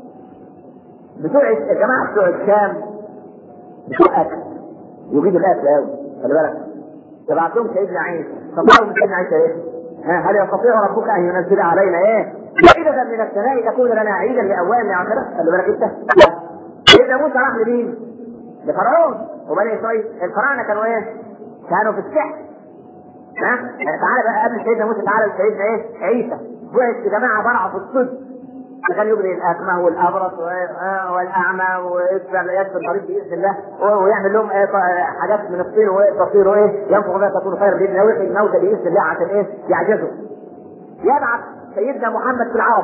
بتوع الجماعه بتوع الشام بتوع اكل يجيب الاكل قوي خلي بالك تبعت لهم سيدنا عيسى. طب من سيدنا عيسى ايه؟ ها هل يستطيع ربك ان ينزل علينا ايه؟ عيدا من السماء تكون لنا عيدا لاولنا عاخره. خلي بالك انت سيدنا موسى راح لمين؟ لفرعون وبني اسرائيل. الفراعنه كانوا ايه؟ كانوا في السحر. ها تعالى بقى قبل سيدنا موسى تعالى سيدنا ايه؟ عيسى بعث في جماعه برعوا في الصدق كان يجري الاكمه والابرص والاعمى ويسفر طريق باذن الله ويعمل لهم ايه حاجات من الطين وتصير ايه ينفخ بها تكون خير باذن الله ويحيي الموتى باذن الله عشان ايه؟ يعجزوا. يبعث سيدنا محمد في العرب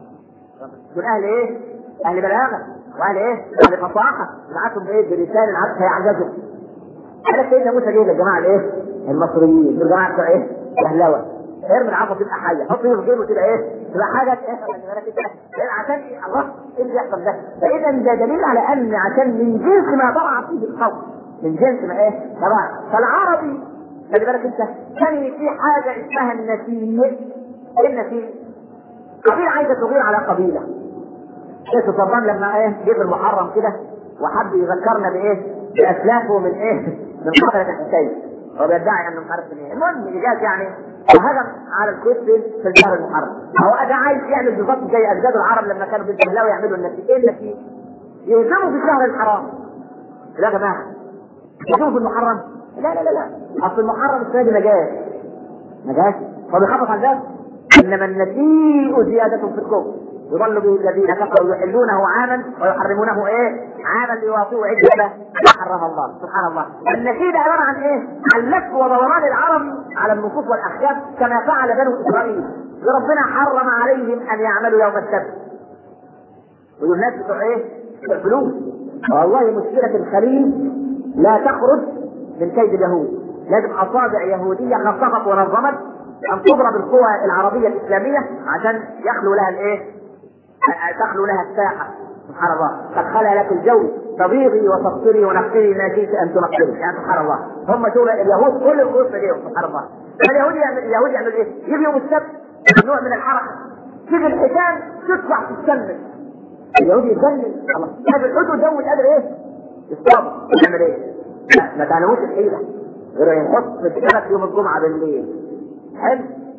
من اهل ايه؟ اهل بلاغه واهل ايه؟ اهل فصاحه يبعثهم بايه؟ برساله العبد هيعجزوا. قال سيدنا موسى جه للجماعه الايه؟ المصريين الجماعه بتوع ايه؟ بهلوه ارمي العصا تبقى حيه حط فيه في جيبه كده ايه؟ تبقى حاجه ايه؟ خلي بالك كده عشان ايه؟ الله ايه اللي يحصل ده؟ فاذا ده دليل على ان عشان من جنس ما ضرع فيه القوم من جنس ما ايه؟ طبعا فالعربي خلي بالك انت كان في حاجه اسمها النسيج. ايه النسيج؟ قبيله عايزه تغير على قبيله شيخ صبان لما ايه جه في المحرم كده وحب يذكرنا بايه؟ باسلافه من ايه؟ من قتلة الحسين، هو بيدعي انه مش عارف ايه، المهم اجاز يعني وهجم على الكويت في الشهر المحرم، هو ده عايز يعمل بالظبط زي اجداد العرب لما كانوا بيستهلاوا يعملوا النتيجه، ايه النتيجه؟ يهزموا في الشهر الحرام. لا يا جماعه يهزموا في المحرم؟ لا لا لا لا، اصل المحرم السنه دي ما جاش ما جاش، هو بيخفف عن ذلك، انما النسيء زياده في الكفر يضل به الذين كفروا يحلونه عاما ويحرمونه ايه؟ عاما ليواطئوا عدة ما حرم الله. سبحان الله. النسيء ده عباره عن ايه؟ عن لف ودوران العرب على النصوص والاحكام كما فعل بنو اسرائيل، وربنا حرم عليهم ان يعملوا يوم السبت. والناس بتوع ايه؟ فلوس. والله مشكله الخليل لا تخرج من كيد اليهود، لازم اصابع يهوديه خصصت ونظمت ان تضرب القوى العربيه الاسلاميه عشان يخلو لها الايه؟ تخلو لها الساحه. سبحان الله. قد خلى لك الجو تبيضي وتبصري ونقري ما شئت ان تنقري، يعني سبحان الله. هم دول اليهود كل القوس لديهم. سبحان الله. اليهود يعمل اليهود يعمل ايه؟ يجي يوم السبت نوع من الحركه، تيجي الحيتان تطلع تتسلل، اليهود يتسلل الله هذا الحوت جو قادر ايه؟ يصطاد. يعمل ايه؟ لا ما تعلموش الحيله غير يحط في السبت يوم الجمعه بالليل. حلو؟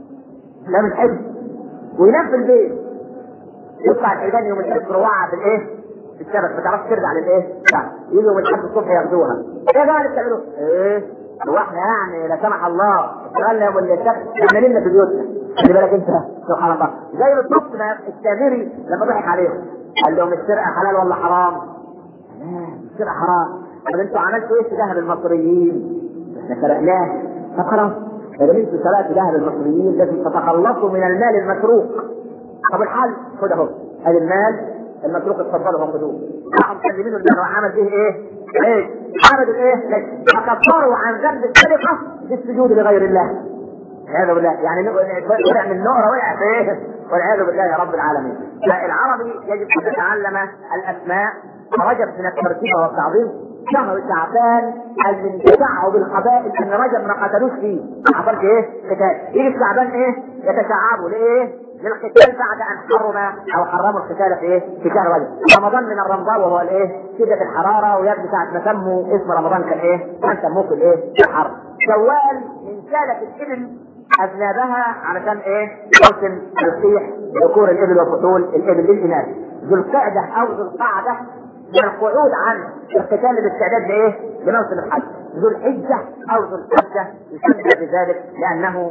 لا مش حلو. وينام في البيت، يطلع الحيتان يوم السبت روعه في الايه؟ في السبت ما تعرفش ترجع للايه؟ يجي يوم الاحد الصبح ياخدوها. ايه بقى اللي بتعملوه؟ ايه؟ هو احنا يعني لا سمح الله اشتغلنا يوم السبت احنا لنا في بيوتنا. خلي بالك انت سبحان الله. زي بالضبط السامري لما ضحك عليهم قال لهم السرقه حلال ولا حرام؟ السرقه حرام. طب انتوا عملتوا ايه في ذهب المصريين؟ احنا سرقناه. طب خلاص اذا انتوا سرقتوا ذهب المصريين لازم تتخلصوا من المال المسروق. طب الحل خد اهو هذا المال المسروق اتفضلوا خدوه. راحوا مسلمينه المال وعمل به ايه؟ ايه؟ عملوا ايه؟ فكفروا عن ذنب السرقه بالسجود لغير الله. والعياذ بالله. يعني وقع من نقره وقع في ايه؟ والعياذ بالله يا رب العالمين. فالعربي يجب ان يتعلم الاسماء. رجب من الترتيب والتعظيم شهر شعبان من تشعب القبائل ان رجب ما قتلوش فيه. ما حصلش ايه؟ قتال. يجي شعبان ايه؟ يتشعبوا لايه؟ للقتال بعد ان حرم او حرموا القتال في ايه؟ في شهر رجب. رمضان من الرمضاء وهو الايه؟ شده الحراره ويبدو ساعه ما سموا اسم رمضان كان ايه؟ كان سموه في الايه؟ الحر. شوال من سالة الابل اذنابها علشان ايه؟ موسم تلقيح ذكور الابل وفصول الابل للاناث. ذو القعده او ذو القعده من القعود عن القتال بالاستعداد لايه؟ لموسم الحج. ذو الحجه او ذو الحجه يسمى بذلك لانه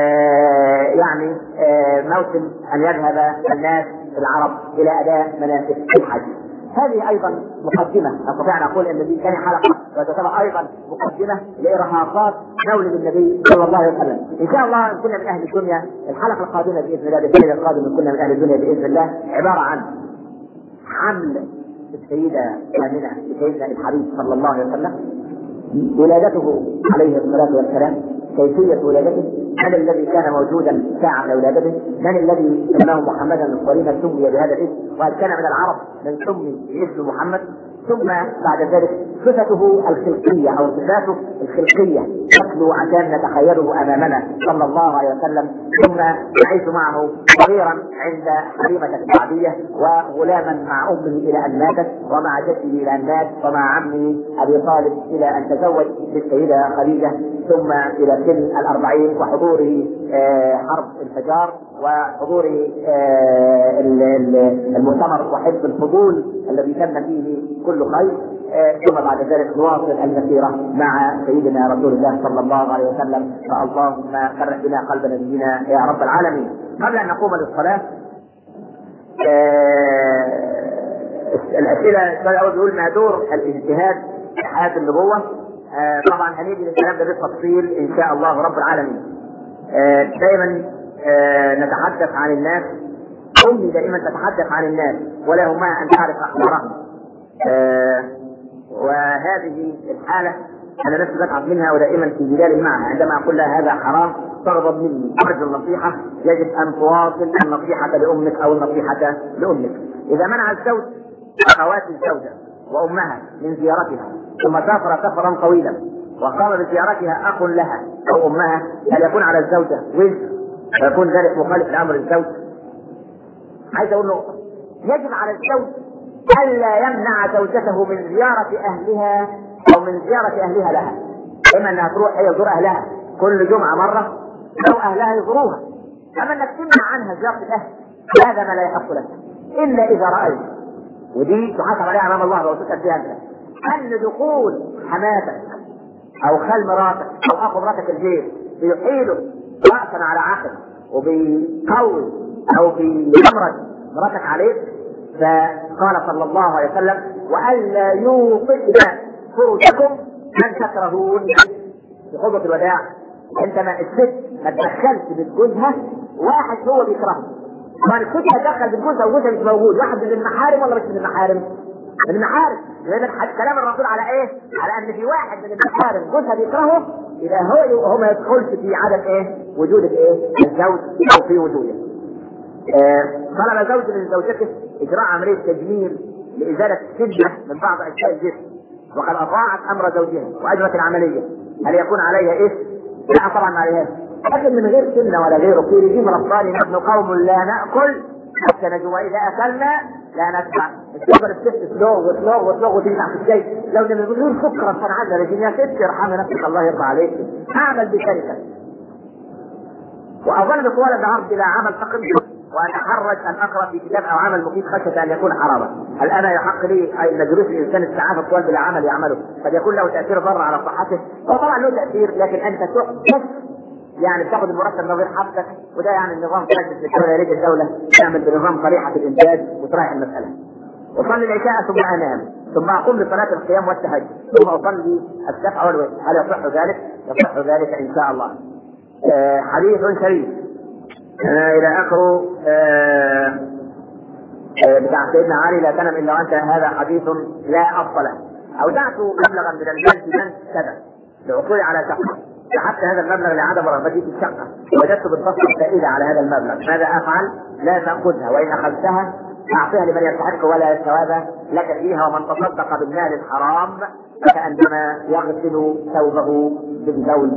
آه يعني آه موسم ان يذهب الناس العرب الى اداء مناسك الحج. هذه ايضا مقدمه استطيع ان اقول ان دي ثاني حلقه وتعتبر ايضا مقدمه لارهاصات مولد النبي صلى الله عليه وسلم. ان شاء الله ان كنا من اهل الدنيا الحلقه القادمه باذن الله بالليل القادم ان كنا من اهل الدنيا باذن الله عباره عن حمل السيده امنه لسيدنا الحبيب صلى الله عليه وسلم، ولادته عليه الصلاه والسلام، كيفيه ولادته، من الذي كان موجودا ساعة ولادته، من الذي سماه محمدا الصليب سمي بهذا الاسم، وهل كان من العرب من سمي باسم محمد، ثم بعد ذلك صفته الخلقية او صفاته الخلقية تتلو عشان نتخيله امامنا صلى الله عليه وسلم، ثم نعيش معه صغيرا عند حليمة السعدية وغلاما مع امه الى ان ماتت ومع جده الى ان مات ومع عمه ابي طالب الى ان تزوج بالسيدة خديجة ثم الى سن الاربعين وحضوره حرب الفجار وحضوره المؤتمر وحزب الفضول الذي تم فيه كل خير، ثم بعد ذلك نواصل المسيرة مع سيدنا رسول الله صلى الله عليه وسلم. فاللهم فرح بنا قلب نبينا يا رب العالمين. قبل ان نقوم للصلاة الاسئلة السؤال الاول بيقول ما دور الاجتهاد في حياة النبوة؟ طبعا هنيجي للكلام ده بالتفصيل ان شاء الله رب العالمين. دائما نتحدث عن الناس، امي دائما تتحدث عن الناس ولا يهمها ان تعرف اخبارهم، وهذه الحالة انا نفسي بتعب منها ودائما في جدال معها عندما اقول لها هذا حرام تغضب مني. ارجو النصيحة، يجب ان تواصل النصيحة لامك او النصيحة لامك. اذا منع الزوج اخوات الزوجة وامها من زيارتها ثم سافر سفرا طويلا وقام بزيارتها اخ لها او امها، هل يكون على الزوجة وزر ويكون ذلك مخالف لامر الزوج؟ عايز اقول له يجب على الزوج ألا يمنع زوجته من زيارة أهلها أو من زيارة أهلها لها، إما أنها تروح هي تزور أهلها كل جمعة مرة أو أهلها يزوروها. أما أنك تمنع عنها زيارة الأهل هذا ما لا يحق لك، إلا إذا رأيت، ودي تحاسب عليها أمام الله لو تسأل فيها أنت، أن دخول حماتك أو خال مراتك أو أخو مراتك البيت بيحيله رأسا على عقل وبيقوي أو بيمرض مراتك عليك، فقال صلى الله عليه وسلم: وألا يوطئن فرجكم من تكرهون. في خطبة الوداع انت ما الست ما تدخلش بين جوزها واحد هو بيكرهه، ما الست تدخل بين جوزها وجوزها مش موجود، واحد من المحارم ولا مش من المحارم؟ من المحارم. لان كلام الرسول على ايه؟ على ان في واحد من المحارم جوزها بيكرهه اذا هو هو ما يدخلش في عدم ايه؟ وجود الايه؟ الزوج او في وجوده. آه طلب زوج من زوجته اجراء عمليه تجميل لازاله الشده من بعض اجزاء الجسم، وقد اطاعت امر زوجها واجرت العمليه، هل يكون عليها ايه؟ لا طبعا ما عليها، لكن من غير سنه ولا غيره. في رجيم رباني نحن قوم لا ناكل حتى نجوع، واذا اكلنا لا نتبع. السكر الست تلوغ وتلوغ وتلوغ وتيجي تحت الشيء، لو من غير سكر كان عندنا رجيم يا ست ارحمي نفسك الله يرضى عليك. اعمل بشركه واظن بطوال بعرض الى عمل فقط، واتحرج ان اقرا في كتاب او عمل مفيد خشيه ان يكون حراما. هل انا يحق لي ان ندرس الانسان السعاده الطوال بلا عمل يعمله؟ قد يكون له تاثير ضار على صحته، وطبعا له تاثير، لكن انت تحس يعني بتاخذ المرتب من غير حقك، وده يعني النظام فاسد في الدوله. يا ريت الدوله تعمل بنظام طريقه الانتاج وتراعي المساله. اصلي العشاء ثم انام ثم اقوم بصلاه القيام والتهجد ثم اصلي الشفع والوتر، هل يصح ذلك؟ يصح ذلك ان شاء الله. آه حديث شريف آه الى اخره آه آه بتاع سيدنا علي: لا تنم الا وانت، هذا حديث لا اصل له. اودعت مبلغا من المال في بنك كذا لعثوري على شقه، سحبت هذا المبلغ لعدم رغبتي في الشقه، وجدت بالضبط فائده على هذا المبلغ، ماذا افعل؟ لا تاخذها، وان اخذتها اعطيها لمن يستحق ولا ثواب لك فيها، ومن تصدق بالمال الحرام فكانما يغسل ثوبه بالبول.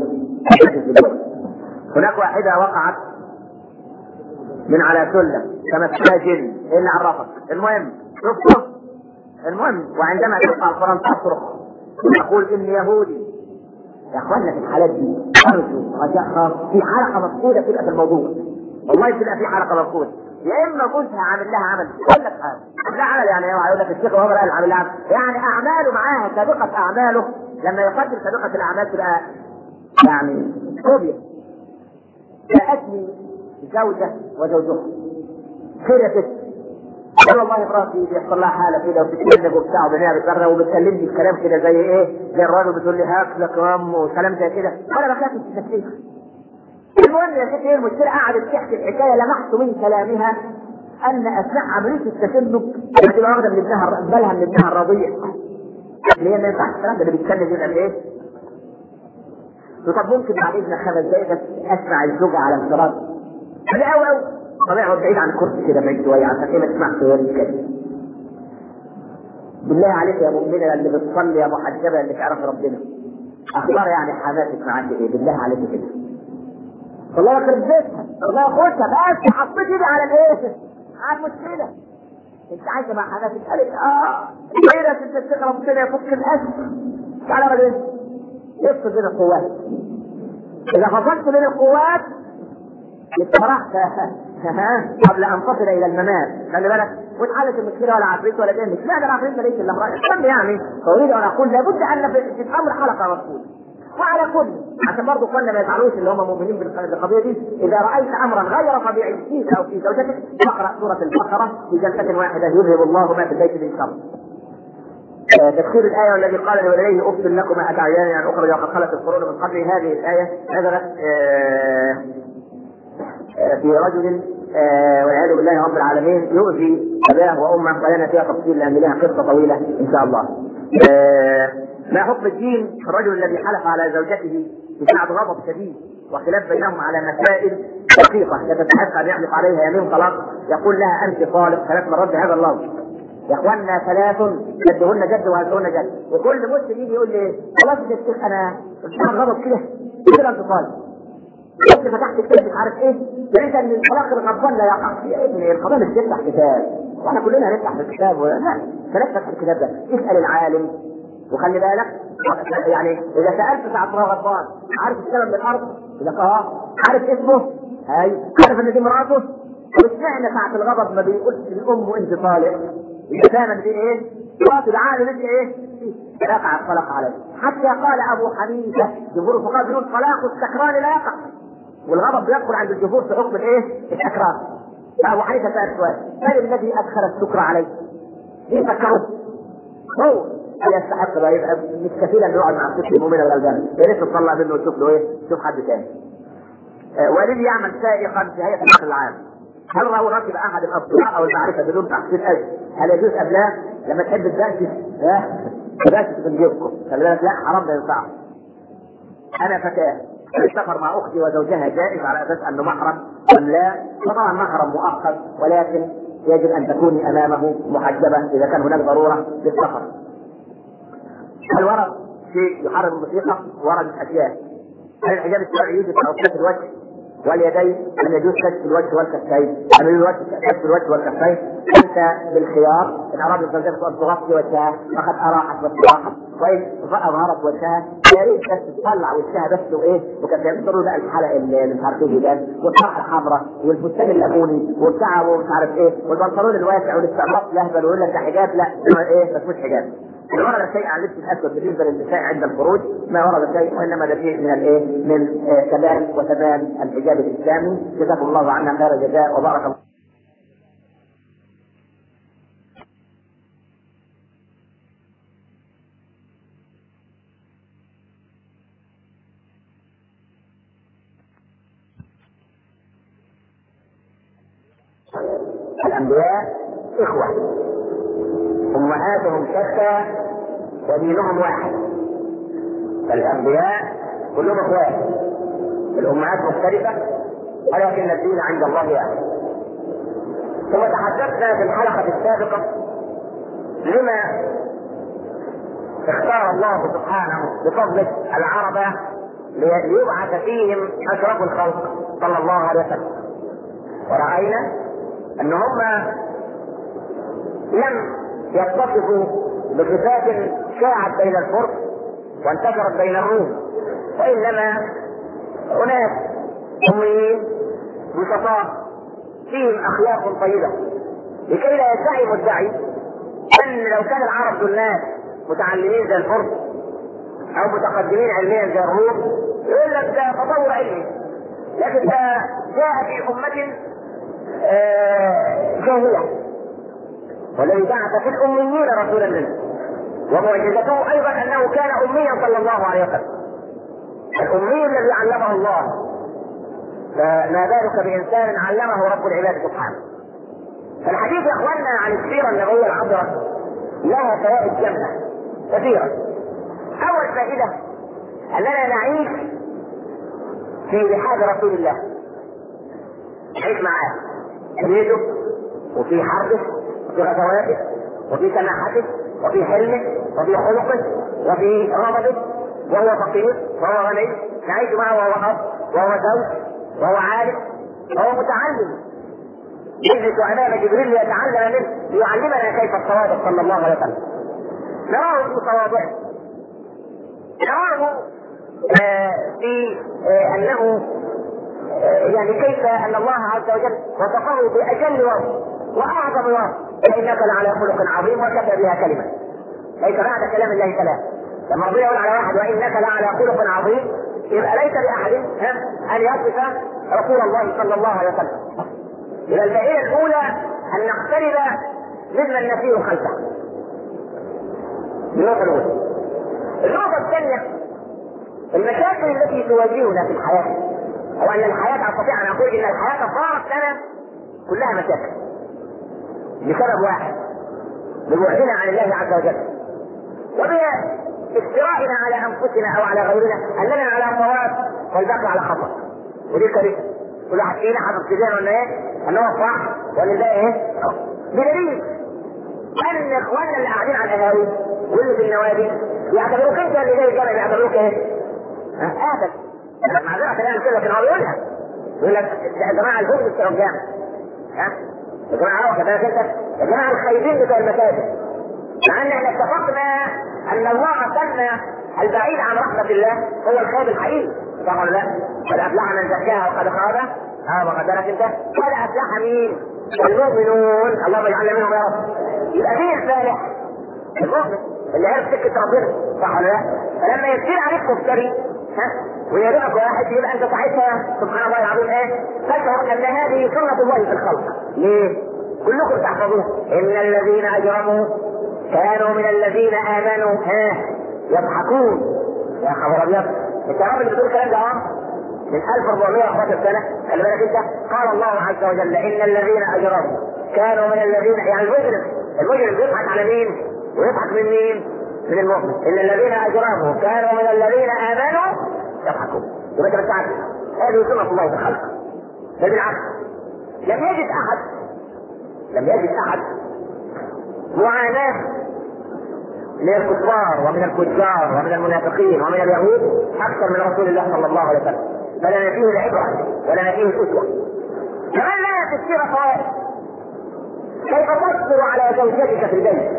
هناك واحده وقعت من على سلم تمسها جن، ايه اللي عرفك؟ المهم شفته المهم وعندما تقرا القران تصرخ وتقول اني يهودي. يا اخوانا في الحالات دي ارجو رجاء خاص في حلقه مفقوده تبقى في الموضوع، والله تبقى في حلقه مفقوده. يا اما جوزها عامل لها عمل، اقول لك حاجه لا عمل يعني يقول لك الشيخ وهو قال عامل لها عمل، يعني اعماله معاها سابقه اعماله، لما يقدم سابقه الاعمال تبقى يعني فوبيا. جاءتني زوجه وزوجها خير يا ست، قال والله مراتي بيحصل لها حاله كده وبتتكلم وبتاع وبنيها بتقرا وبتكلمني الكلام كده زي ايه؟ زي الراجل بتقول لي هاكلك وام وكلام زي كده، وانا بخاف من التكليف. المهم يا ست ايه المشكله؟ قعدت تحكي الحكايه، لمحت من كلامها ان اثناء عمليه التشنج بتبقى واخده من ابنها بالها من ابنها الرضيع، اللي هي ما ينفعش الكلام ده اللي بيتكلم يبقى ايه؟ طب ممكن بعد اذنك خمس دقايق بس اسمع الزوجه على انفراد؟ هذا او او طبيعي بعيد عن الكرسي كده بعيد شويه عشان ايه ما تسمعش ولا كده. بالله عليك يا مؤمنه اللي بتصلي يا محجبه اللي تعرف ربنا، اخبار يعني حماتك معاك ايه؟ بالله عليك كده. والله يخرب بيتها، والله ياخدها بس حطيت ايدي على الايه؟ على المشكله. انت عايزه مع حماتك؟ قالت اه غيرك انت تقرب كده يفك الاسد. تعالى يا راجل افصل بين القوات. اذا فصلت بين القوات استرحت قبل ان تصل الى الممات، خلي بالك، وتحلت المشكله ولا عفريت ولا جنك. لا ده العفريت ليس الا امراه. المهم يعني اريد ان اقول لابد ان في الامر حلقه مفقوده. وعلى كل عشان برضه قلنا ما يفعلوش اللي هم مؤمنين بالقضيه دي، اذا رايت امرا غير طبيعي فيك او في زوجتك فاقرا سوره البقره في جلسه واحده يذهب الله ما في البيت من شر. تفسير الآية والذي قال لولديه أفصل لكما أتعيان أن أخرج وقد خلت القرون من قبل. هذه الآية نزلت في رجل والعياذ بالله رب العالمين يؤذي أباه وأمه، ولنا فيها تفصيل لأن لها قصة طويلة إن شاء الله. ما حكم الدين في الرجل الذي حلف على زوجته بسبب غضب شديد وخلاف بينهم على مسائل دقيقة لا تستحق أن يحلف عليها يمين طلاق، يقول لها أنت طالق ثلاث مرات بهذا اللفظ. يا اخوانا ثلاث جدهن جد وهزهن جد، وكل مسلم يجي يقول لي خلاص يا شيخ انا انا غلط كده كده انت طالب انت فتحت كتاب مش عارف ايه، لقيت ان الطلاق الغضبان لا يقع. يا ابني القضاء مش بيفتح كتاب، واحنا كلنا هنفتح في الكتاب و... لا بلاش تفتح الكتاب ده، اسال العالم. وخلي بالك يعني اذا سالت ساعه ما غضبان عارف السبب من الارض؟ يقول لك اه. عارف اسمه؟ اي. عارف ان دي مراته؟ واشمعنى ساعه الغضب ما بيقولش للام وانت طالق؟ اذا كانت دي ايه؟ مراته العالم انت ايه؟ يقع الطلاق عليه. حتى قال ابو حنيفه جمهور الفقهاء بيقول طلاق السكران لا يقع، والغضب بيدخل عند الجمهور في حكم الايه؟ السكران. فابو حنيفه سال سؤال: من الذي ادخل السكر عليه؟ ليه فكروا؟ هو يستحق بقى يبقى مش كفيلا انه يقعد مع الست المؤمنه الغلبانه، يا ريت تطلع منه وتشوف له ايه؟ شوف حد ثاني. آه والدي يعمل سائقا في هيئه النقل العام. هل لو ركب احد الاصدقاء او المعرفه بدون تحصيل اجر هل يجوز ام لا؟ لما تحب تدرس ها تدرس في جيبكم، خلي بالك لا حرام لا ينفع. انا فتاه السفر مع اختي وزوجها جائز على اساس انه محرم ام لا؟ طبعا محرم مؤقت، ولكن يجب ان تكوني امامه محجبه اذا كان هناك ضروره للسفر. هل ورد شيء يحرم الموسيقى؟ وردت اشياء. هل الحجاب الشرعي يوجد في اوقات الوجه واليدين؟ أن يجوز كشف الوجه والكفين؟ أن يجوز كشف الوجه والكفين؟ أنت بالخيار، إن أراد الزوجة أن تغطي وجهها فقد أراحت واستراحت، وإن أظهرت وجهها يا ريت بس تطلع وجهها بس وإيه وكفين. يضروا بقى الحلقة اللي مش عارف إيه ده، والطرحة الحمراء والفستان الليموني والكعب ومش عارف إيه والبنطلون الواسع والاستعراض لهبل ويقول لك ده حجاب. لا إيه بس مش حجاب. إن ورد شيء عن لبس الأسود بالنسبة للنساء عند الخروج ما ورد شيء، وإنما ده شيء من الإيه؟ من كمال وتمام الحجاب الإسلامي. جزاكم الله عنا خير الجزاء وبارك الله. الأنبياء إخوة أمهاتهم شتى ودينهم واحد. الأنبياء كلهم إخوات، الأمهات مختلفة ولكن الدين عند الله واحد. ثم تحدثنا في الحلقة السابقة لما اختار الله سبحانه بفضله العرب ليبعث فيهم أشرف الخلق صلى الله عليه وسلم، ورأينا أن هم لم يتصفوا بصفات شاعت بين الفرس وانتشرت بين الروم، وإنما أناس أميين بسطاء فيهم أخلاق طيبة، لكي لا يدعي مدعي أن لو كان العرب دول ناس متعلمين زي الفرس أو متقدمين علميا زي الروم يقول لك ده تطور علمي، لكن ده جاء في أمة جاهلة، والذي بعث في الأميين رسولا منه، ومعجزته أيضا أنه كان أميا صلى الله عليه وسلم، الأمي الذي علمه الله، فما بالك بإنسان علمه رب العباد سبحانه. فالحديث يا أخواننا عن السيرة النبوية العبرة لها فوائد جمة كثيرة. أول فائدة أننا نعيش في رحاب رسول الله، نعيش معاه في بيته وفي حربه وفي غزواته وفي سماحته وفي حلمه وفي خلقه وفي غضبه، وهو فقير وهو غني نعيش معه وهو أب وهو زوج وهو عالم وهو متعلم، يجلس امام جبريل ليتعلم منه ليعلمنا كيف التواضع صلى الله عليه وسلم. نراه في تواضعه، نراه آه في آه انه آه يعني كيف ان الله عز وجل وصفه باجل وصف واعظم وصف، فانك لعلى خلق عظيم وكفى بها كلمه. ليس بعد كلام الله كلام. لما ربنا يقول على واحد وانك لعلى خلق عظيم يبقى ليس لاحد ان يصف رسول الله صلى الله عليه وسلم. إذا الفائدة الأولى أن نقترب ممن نسير خلفه. النقطة الأولى. النقطة الثانية المشاكل التي تواجهنا في الحياة، أو أن الحياة أستطيع أن أقول إن الحياة صارت لنا كلها مشاكل بسبب واحد، ببعدنا عن الله عز وجل، وبافترائنا على أنفسنا أو على غيرنا أننا على صواب والباقي على خطأ، ودي كارثة. كل واحد فينا حاطط في ذهنه انه ايه؟ ان هو صح ولا ده ايه؟ بدليل ان اخواننا اللي قاعدين على القهاوي واللي في النوادي يعتبروك انت اللي جاي الجامع يعتبروك ايه؟ ابدا. معذره كلام كده لكن هو بيقولها، يقول لك يا جماعه الفوز بتوع الجامع. ها؟ يا جماعه واخد بالك انت؟ يا جماعه الخايبين بتوع المساجد، مع ان احنا اتفقنا ان الله سمى البعيد عن رحمه الله هو الخايب الحقيقي، صح ولا لا؟ قد افلح من زكاها وقد خاب اه واخد بالك انت؟ قد افلح مين؟ المؤمنون، اللهم اجعلنا منهم يا رب. يبقى مين الفالح؟ المؤمن اللي عرف سكه ربنا، صح ولا لا؟ فلما يصير عليك مفتري ها ويرمك واحد يبقى انت ساعتها سبحان الله العظيم ايه؟ فاشعر ان هذه سنه الله في الخلق. ليه؟ كلكم تحفظوها. ان الذين اجرموا كانوا من الذين امنوا ها يضحكون. يا خبر ابيض، انت عارف اللي بتقول الكلام ده اه من ألف وأربعمائة وأحد عشر سنه، خلي بالك انت. قال الله عز وجل ان الذين اجرموا كانوا من الذين، يعني المجرم المجرم بيضحك على مين؟ ويضحك من مين؟ من المؤمن. ان الذين اجرموا كانوا من الذين امنوا يضحكون. يبقى انت بتعرف هذه سنه الله في الخلق. بل بالعكس لم يجد احد لم يجد احد معاناه من الكفار ومن الفجار ومن المنافقين ومن اليهود اكثر من رسول الله صلى الله عليه وسلم. فلا فيه العبره ولا فيه الاسوه. كمان لا في السيره فوائد. كيف تصبر على زوجتك في البيت؟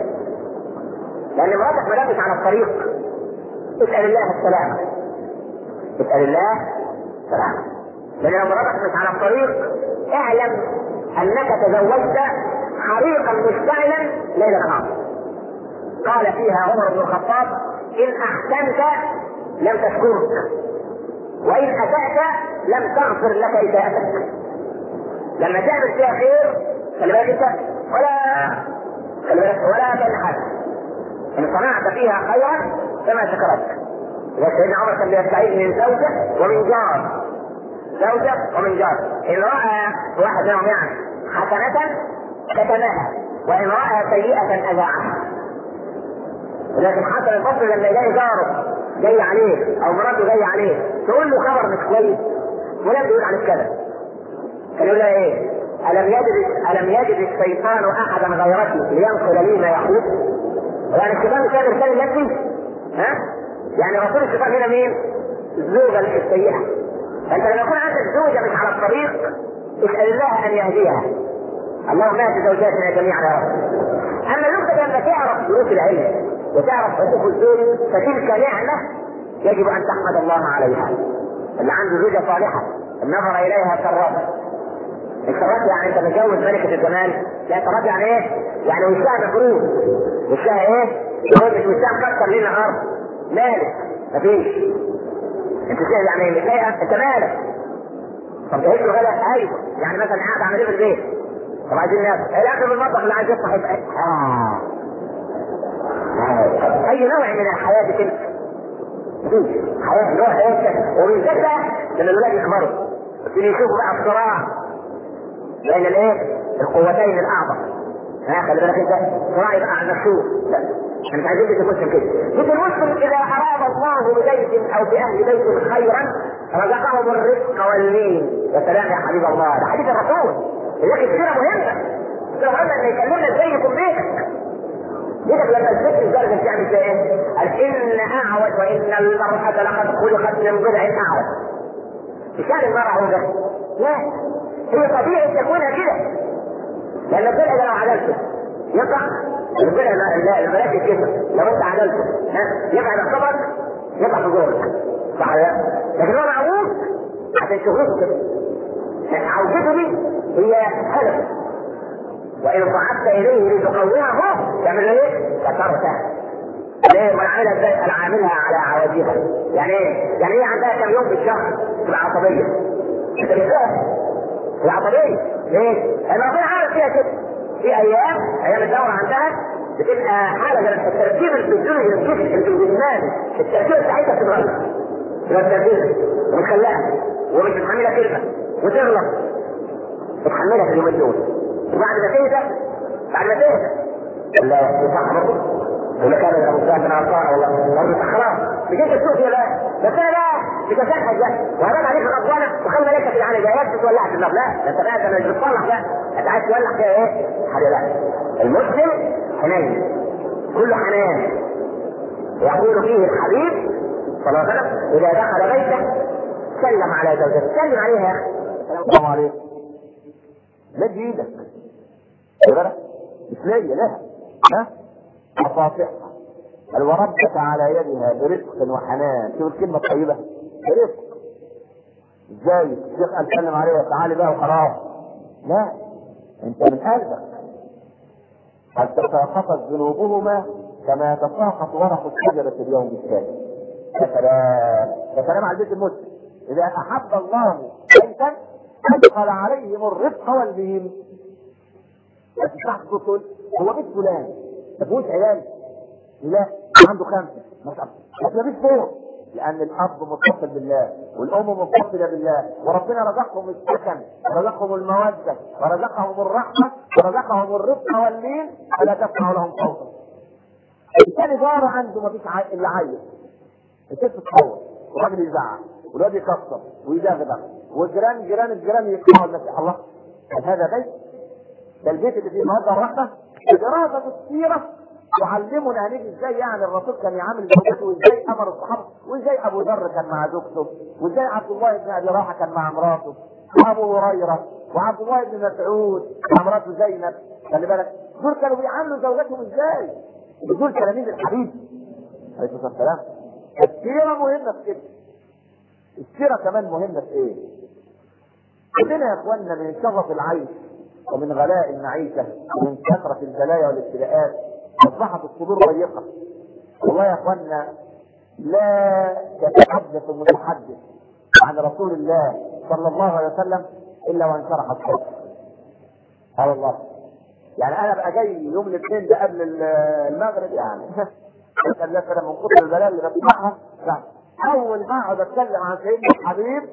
لان مراتك ما دامت على الطريق اسال الله السلامه. اسال الله السلامه. لان لو مراتك مش على الطريق اعلم انك تزوجت حريقا مشتعلا ليل نهار. قال فيها عمر بن الخطاب ان احسنت لم تشكرك وان اسأت لم تغفر لك اساءتك. لما تعمل فيها خير خلي بالك انت ولا خلي بالك ولا تنحت. ان صنعت فيها خيرا فما شكرتك. سيدنا عمر كان بيستعيذ من زوجه ومن جار، زوجه ومن جار. ان راى واحد منهم يعني حسنه كتمها وان راى سيئه اذاعها. لكن حسن البصري لما يلاقي جاره جاي عليه او مراته جاي عليه تقول له خبر مش كويس ولم يقول عليك كذا، كان يقول لها ايه؟ الم يجد الم يجد الشيطان احدا غيرك لينقل لي ما يقول؟ يعني الشيطان كان رسالة نفسي ها؟ يعني رسول الشيطان هنا مين؟ الزوجة السيئة. فانت لما يكون عندك زوجة مش على الطريق اسأل الله ان يهديها. اللهم اهد زوجاتنا جميعا يا رب. اما زوجتك لما تعرف ظروف العلم وتعرف حقوق الزوج فتلك نعمة يجب ان تحمد الله عليها. اللي عنده زوجة صالحة النظر اليها كالرب. الكرات يعني انت متجوز ملكة الجمال، لا كرات يعني ايه؟ يعني وشها مفروض، وشها ايه؟ يقول مش وشها مكسر ليل نهار، مالك؟ مفيش. انت كده يعني متضايقة؟ انت مالك؟ طب تهيك له غدا؟ ايوه، يعني مثلا قاعد اعمل ايه في البيت؟ طب عايزين ناكل، الاكل في المطبخ اللي عايز يصحى يبقى ايه؟ اه اي نوع من الحياة كده؟ مفيش حياة، نوع حياة كده، وبالذات بقى لما الولاد يكبروا يبتدوا يشوفوا بقى الصراع بين الايه؟ القوتين الاعظم. ها خلي بالك انت صراع يبقى على المكشوف. لا احنا مش عايزين بيت المسلم كده. بيت المسلم اذا اراد الله ببيت او باهل بيت خيرا رزقهم الرزق واللين. يا سلام يا حبيب الله، ده حديث الرسول. لكن السيره مهمه. السيره مهمه ان يكلمنا ازاي يكون بيتك. بيتك لما الست الزوجه تعمل فيها ايه؟ قال ان اعوج وان المراه لقد خلقت من ضلع اعوج. مش يعني المراه هو ده. لا هي طبيعي تكونها كده. لان الضلع ده لو عدلته يقع الضلع الملاك كده لو انت عدلته ها يقع على صدرك يقع في جوعك صح ولا لا؟ لكن هو معروف عشان شغلته كده. عوجته دي هي هدف. وان صعدت اليه لتقومه تعمل ايه؟ كسرتها. ليه؟ ما نعملها ازاي؟ انا عاملها على عواجيها. يعني ايه؟ يعني هي عندها كم يوم في الشهر تبقى عصبيه. انت مش فاهم؟ هي عصبيه. ليه؟ لان ربنا عارف فيها كده. في ايام ايام الدوره عندها بتبقى حاله من التركيب الفسيولوجي للجسم الجسماني، التركيب بتاعتها بتتغير. تبقى متركزه ومتخلقه ومش متحمله كلمه وتغلط. تتحملها في اليومين دول. وبعد ما تهدى بعد ما تهدى لا تصاحبه ولا كان ابو سعد بن عطاء والله خلاص مش انت تشوف يا بقى بس انا بقى بتشهد ده وهرب عليك الربانه وخلي ملكه في العالم جايات تولع في النار. لا انت بقى انت مش بتصلح بقى انت عايز تولع فيها ايه؟ حاجه لا. المسلم حنين كله حنان. يقول فيه الحبيب صلى الله عليه وسلم اذا دخل بيته سلم على زوجته. سلم عليها يا اخي. السلام عليكم. مد ايدك مش ليا لها ها مفاتيحها. قال وربك على يدها برزق وحنان. شوف الكلمه الطيبه برزق. ازاي الشيخ قال سلم عليها تعالي بقى وخلاص؟ لا، انت من قلبك. قد تساقطت ذنوبهما كما يتساقط ورق الشجره في اليوم الثاني. يا سلام، يا سلام على البيت المسلم. اذا احب الله بيتا ادخل عليهم الرزق واللين. ما تسمعش تقول هو بيت فلان ما فيهوش عيال؟ لا، عنده خمسه ما شاء الله، ما فيش فوق. لأن الأب متصل بالله والأم متصلة بالله، وربنا رزقهم السكن ورزقهم المودة ورزقهم الرحمة ورزقهم الرزق واللين، فلا تسمع لهم صوتا. الثاني جار عنده ما فيش عي... إلا عيل، الست تصور والراجل يزعق والواد يكسر ويدغدغ والجيران جيران الجيران يقطعوا المسيح. الله، هذا بيت؟ ده البيت اللي فيه مودة الرحمة. دراسة السيرة يعلمنا هنيجي ازاي يعني الرسول كان يعامل زوجته، وازاي امر الصحابه، وازاي ابو ذر كان مع زوجته، وازاي عبد الله بن ابي رواحه كان مع مراته، وابو هريره وعبد الله بن مسعود مع مراته زينب. خلي بالك دول كانوا بيعاملوا زوجاتهم ازاي. دول تلاميذ الحبيب عليه الصلاه والسلام. السيره مهمه في كده. السيره كمان مهمه في ايه؟ كلنا يا اخواننا من شرف العيش ومن غلاء المعيشه ومن كثره البلايا والابتلاءات اصبحت الصدور ضيقه. والله يا اخوانا لا يتحدث المتحدث عن رسول الله صلى الله عليه وسلم الا وانشرح الصدر. اه والله، يعني انا بقى جاي يوم الاثنين ده قبل المغرب يعني اسال الله كده من كتر البلاء اللي بسمعها. اول ما اقعد اتكلم عن سيدنا الحبيب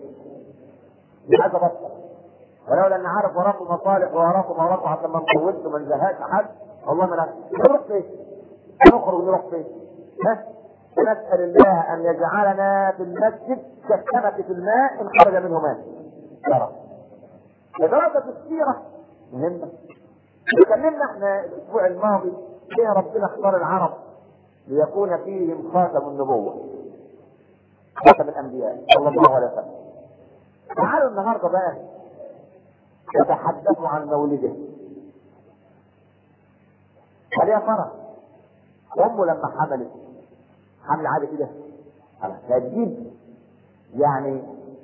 مش عايز ابطل، ولولا اني عارف وراكم مصالح وراكم وراكم حتى ما نطولش وما نزهقش حد. والله ما نروح فين؟ نخرج نروح فين؟ ها؟ نسأل الله أن يجعلنا في المسجد كالسمك في الماء إن خرج منه ماء. يا رب. لدرجة السيرة مهمة. تكلمنا احنا الأسبوع الماضي فيها ربنا اختار العرب ليكون فيهم خاتم النبوة، خاتم الأنبياء صلى الله عليه وسلم. تعالوا النهارده بقى نتحدث عن مولده. قال يا ترى امه لما حملت حمل عادي كده هتجيب يعني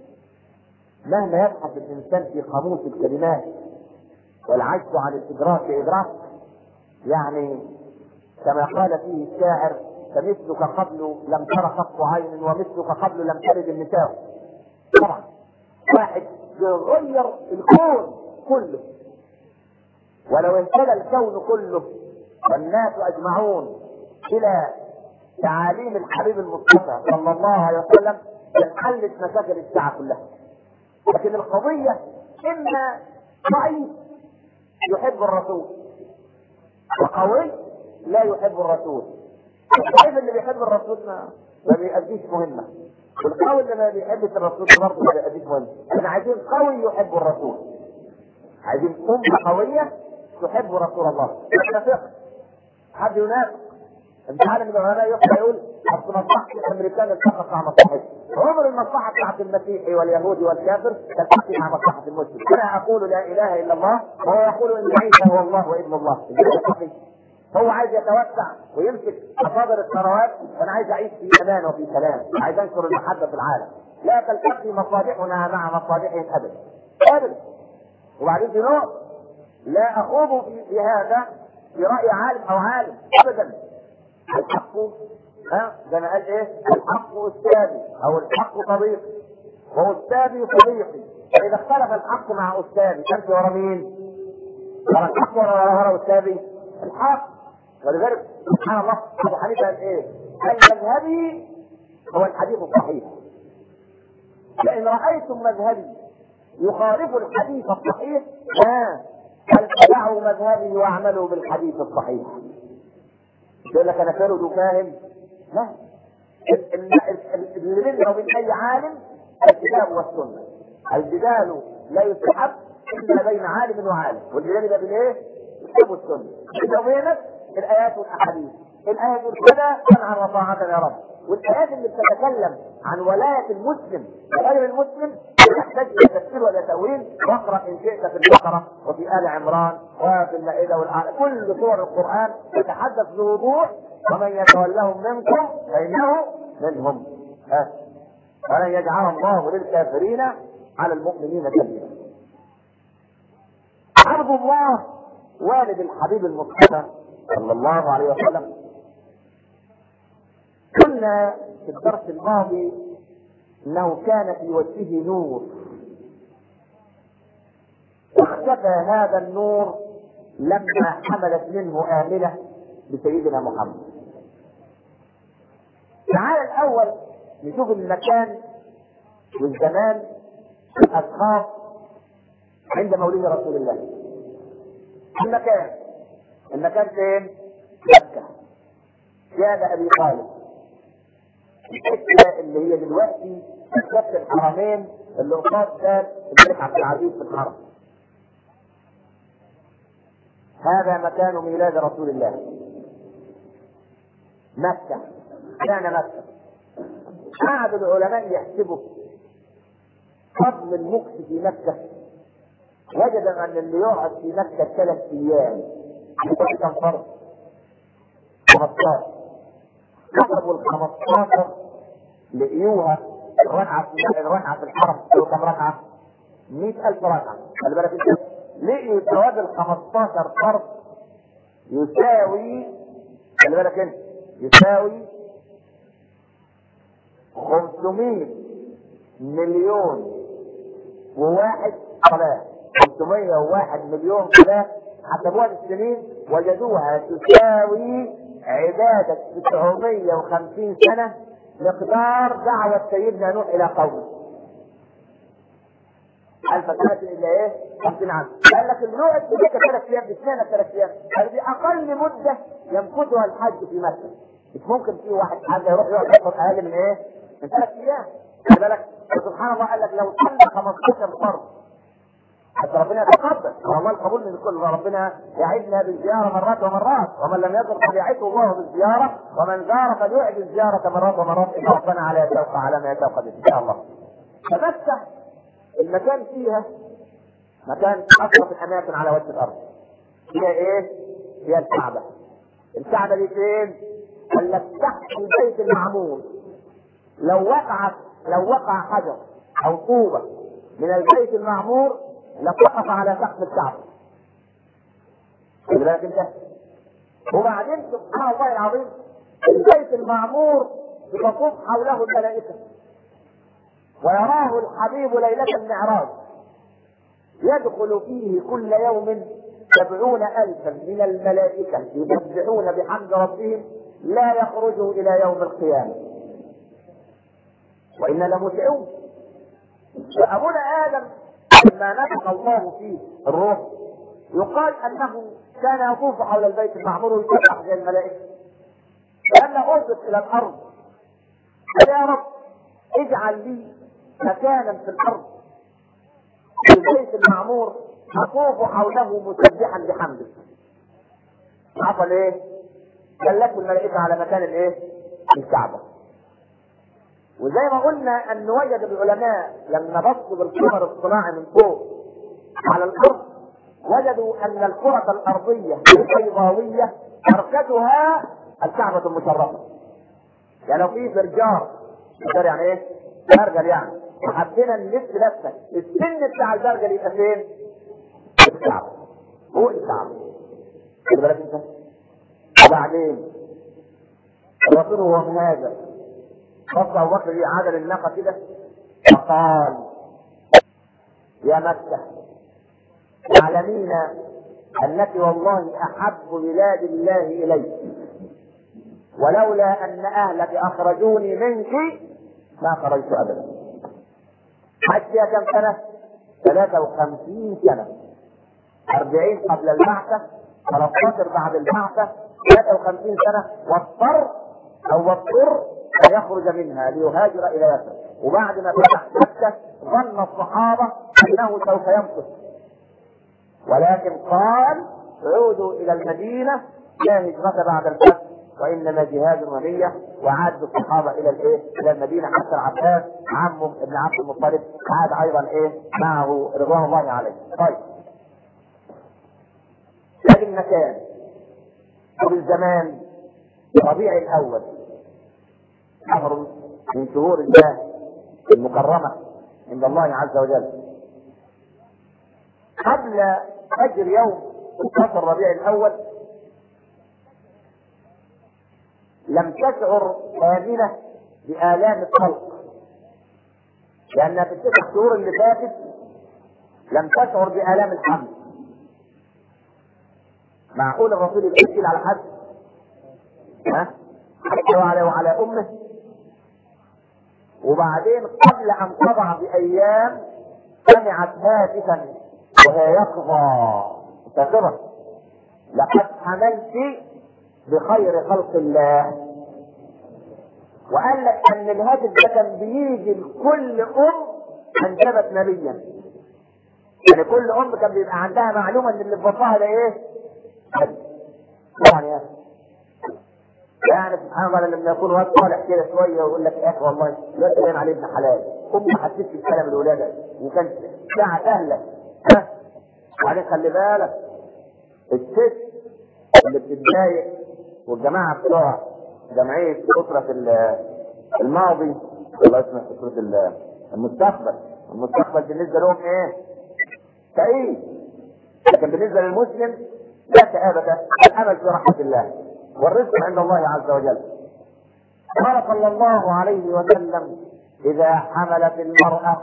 مهما يبحث الانسان في قاموس الكلمات والعجز عن الادراك ادراك، يعني كما قال فيه الشاعر فمثلك قبل لم تر خط عين ومثلك قبل لم تلد النساء. طبعا واحد يغير الكون كله، ولو اهتدى الكون كله والناس اجمعون الى تعاليم الحبيب المصطفى صلى الله عليه وسلم لانحلت مشاكل الساعه كلها. لكن القضيه اما ضعيف يحب الرسول وقوي لا يحب الرسول. الضعيف اللي بيحب الرسول ما, ما بيأديش مهمه، والقوي اللي ما بيحبش الرسول برضه ما بيأديش مهمه. احنا عايزين قوي يحب الرسول، عايزين امه قويه تحب رسول الله. نتفق حد ينافق؟ انت عارف ان العلماء يقول يقول اصل مصلحه الامريكان التقت مع مصلحتي. عمر المصلحه بتاعت المسيحي واليهودي والكافر تلتقي مع مصلحه المسلم. انا اقول لا اله الا الله وهو يقول ان عيسى هو الله وابن الله. هو عايز يتوسع ويمسك مصادر الثروات، وانا عايز اعيش في امان وفي سلام، عايز انشر المحبه في العالم. لا تلتقي مصالحنا مع مصالحهم ابدا ابدا. وبعدين في نقطه لا اخوض في, في هذا في راي عالم او عالم ابدا. الحق ها زي ما قال ايه؟ الحق استاذي او الحق صديقي واستاذي صديقي. فاذا اختلف الحق مع استاذي امشي ورا مين؟ ورا الحق ولا ورا استاذي؟ الحق. ولذلك سبحان الله ابو حنيفه قال ايه؟ قال مذهبي هو الحديث الصحيح. لان رايتم مذهبي يخالف الحديث الصحيح ها فاتبعوا مذهبي واعملوا بالحديث الصحيح. يقول لك انا فارد وفاهم؟ لا، اللي بيننا وبين اي عالم الكتاب والسنه. الجدال لا يستحب الا بين عالم وعالم، والجدال يبقى بين ايه؟ الكتاب والسنه. بيننا وبينك الايات والاحاديث. الايه تقول كذا سمعا وطاعه يا رب، والايات اللي بتتكلم عن ولايه المسلم وغير المسلم تحتاج الى تفسير ولا تاويل. واقرا ان شئت في البقره وفي ال عمران وفي المائده والأعلى، كل سور القران تتحدث بوضوح ومن يتولهم منكم فانه منهم. ها ولن يجعل الله للكافرين على المؤمنين سبيلا. عبد الله والد الحبيب المصطفى صلى الله عليه وسلم، قلنا في الدرس الماضي انه كان في وجهه نور، واختفى هذا النور لما حملت منه آمنة بسيدنا محمد. تعال الاول نشوف المكان والزمان والاشخاص عند مولد رسول الله. المكان المكان فين؟ مكة، كان ابي طالب، الحته اللي هي دلوقتي كتابة الحرمين اللي قصاد باب الملك عبد العزيز في الحرم. هذا مكان ميلاد رسول الله، مكة. كان مكة. قعد العلماء يحسبوا فضل المكث في مكة، وجد ان اللي يقعد في مكة ثلاث ايام يقول كم فرض؟ خمستاشر. كتبوا ال خمستاشر لقيوها الركعة في الركعة في الحرم كانوا كم ركعة؟ مئة ألف ركعة. خلي بالك انت، لقيوا ثواب ال خمستاشر فرض يساوي، خلي بالك انت، يساوي خمسمائة مليون وواحد صلاة. خمسمائة وواحد مليون صلاة حسبوها بالسنين وجدوها تساوي عبادة تسعمائة وخمسين سنة مقدار دعوة سيدنا نوح إلى قومه. ألف سنة إلا إيه؟ خمسين عام. قال لك النوع في مكة ثلاث أيام، بسنة ثلاث أيام، هذه أقل مدة ينفذها الحج في مكة. مش ممكن في واحد حاجة يروح يقعد يحفظ أقل من إيه؟ من ثلاث أيام. خلي بالك سبحان الله، قال لك لو صلى خمستاشر فرض حتى ربنا يتقبل، والله القبول من الكل، ربنا يعدنا بالزيارة مرات ومرات، ومن لم يزر فليعده الله بالزيارة، ومن زار فليعد الزيارة مرات ومرات، إن ربنا على يتوقع على ما يتوقع إن شاء الله. فمكة المكان فيها مكان أشرف الأماكن على وجه الأرض. هي إيه؟ هي الكعبة. الكعبة دي فين؟ قال لك تحت البيت المعمور. لو وقعت لو وقع حجر أو طوبة من البيت المعمور لسقط على سقف الكعبة. خلي بالك انت. وبعدين سبحان الله العظيم، البيت المعمور بتطوف حوله الملائكة، ويراه الحبيب ليلة المعراج، يدخل فيه كل يوم سبعون ألفا من الملائكة يسبحون بحمد ربهم لا يخرجوا إلى يوم القيامة، وإنا لمسعون. فأبونا آدم لما نفخ الله فيه الروح يقال أنه كان يطوف حول البيت المعمور ويسبح زي الملائكة، فلما أهبط إلى الأرض قال يا رب اجعل لي مكانا في الأرض في البيت المعمور أطوف حوله مسبحا بحمدك. حصل إيه؟ دلته الملائكة على مكان الإيه؟ الكعبة. وزي ما قلنا ان وجد العلماء لما بصوا بالقمر الصناعي من فوق على الارض وجدوا ان الكرة الارضية البيضاوية مركزها الكعبة المشرفة. يعني لو في برجار، برجار يعني ايه؟ برجل يعني، وحبينا نلف لفة السن بتاع البرجل يبقى فين؟ الكعبة، فوق الكعبة. خلي بالك انت. وبعدين الرسول هو مهاجر فصل ابو بكر عدل الناقه كده فقال يا مكه تعلمين انك والله احب بلاد الله الي، ولولا ان اهلك اخرجوني منك ما خرجت ابدا. حج فيها كم سنه؟ ثلاثة وخمسين سنه، أربعين قبل البعثه، ثلاثة عشر بعد البعثه، ثلاثة وخمسين سنه، واضطر او واضطر أن يخرج منها ليهاجر إلى يثرب. وبعد ما فتح مكة ظن الصحابة أنه سوف يمكث، ولكن قال عودوا إلى المدينة لا هجرة بعد الفتح وإنما جهاد ونية، وعاد الصحابة إلى الإيه؟ إلى المدينة، حتى العباس عمه ابن عبد المطلب عاد أيضا إيه؟ معه رضوان الله عليه. طيب ادي المكان وبالزمان. ربيع الاول شهر من شهور الله المكرمه عند الله عز وجل. قبل فجر يوم شهر ربيع الاول لم تشعر آمنة بآلام الطلق، لأنها في التسع شهور اللي فاتت لم تشعر بآلام الحمل. معقول الرسول يبقى على حد؟ ها؟ حتى وعلى وعلى أمه. وبعدين قبل أن تضع بأيام سمعت هاتفا وهي يقظى فاكرة: لقد حملت بخير خلق الله. وقال لك ان الهاتف ده كان بيجي لكل ام انجبت نبيا. يعني كل ام كان بيبقى عندها معلومه ان اللي في بطنها ده ايه؟ يعني يعني سبحان الله لما يكون واد طالع كده شويه ويقول لك يا اخي والله الواد باين عليه ابن حلال، ام ما حسيتش بكلام الولاده وكانت ساعه سهله. ها؟ وبعدين خلي بالك الست اللي بتتضايق والجماعه بتوع جمعيه اسره الماضي والله اسمها اسره المستقبل، المستقبل بالنسبه لهم ايه؟ كئيب. لكن بالنسبه للمسلم لا كآبة، الامل في رحمه الله والرزق عند الله عز وجل. قال صلى الله عليه وسلم: اذا حملت المراه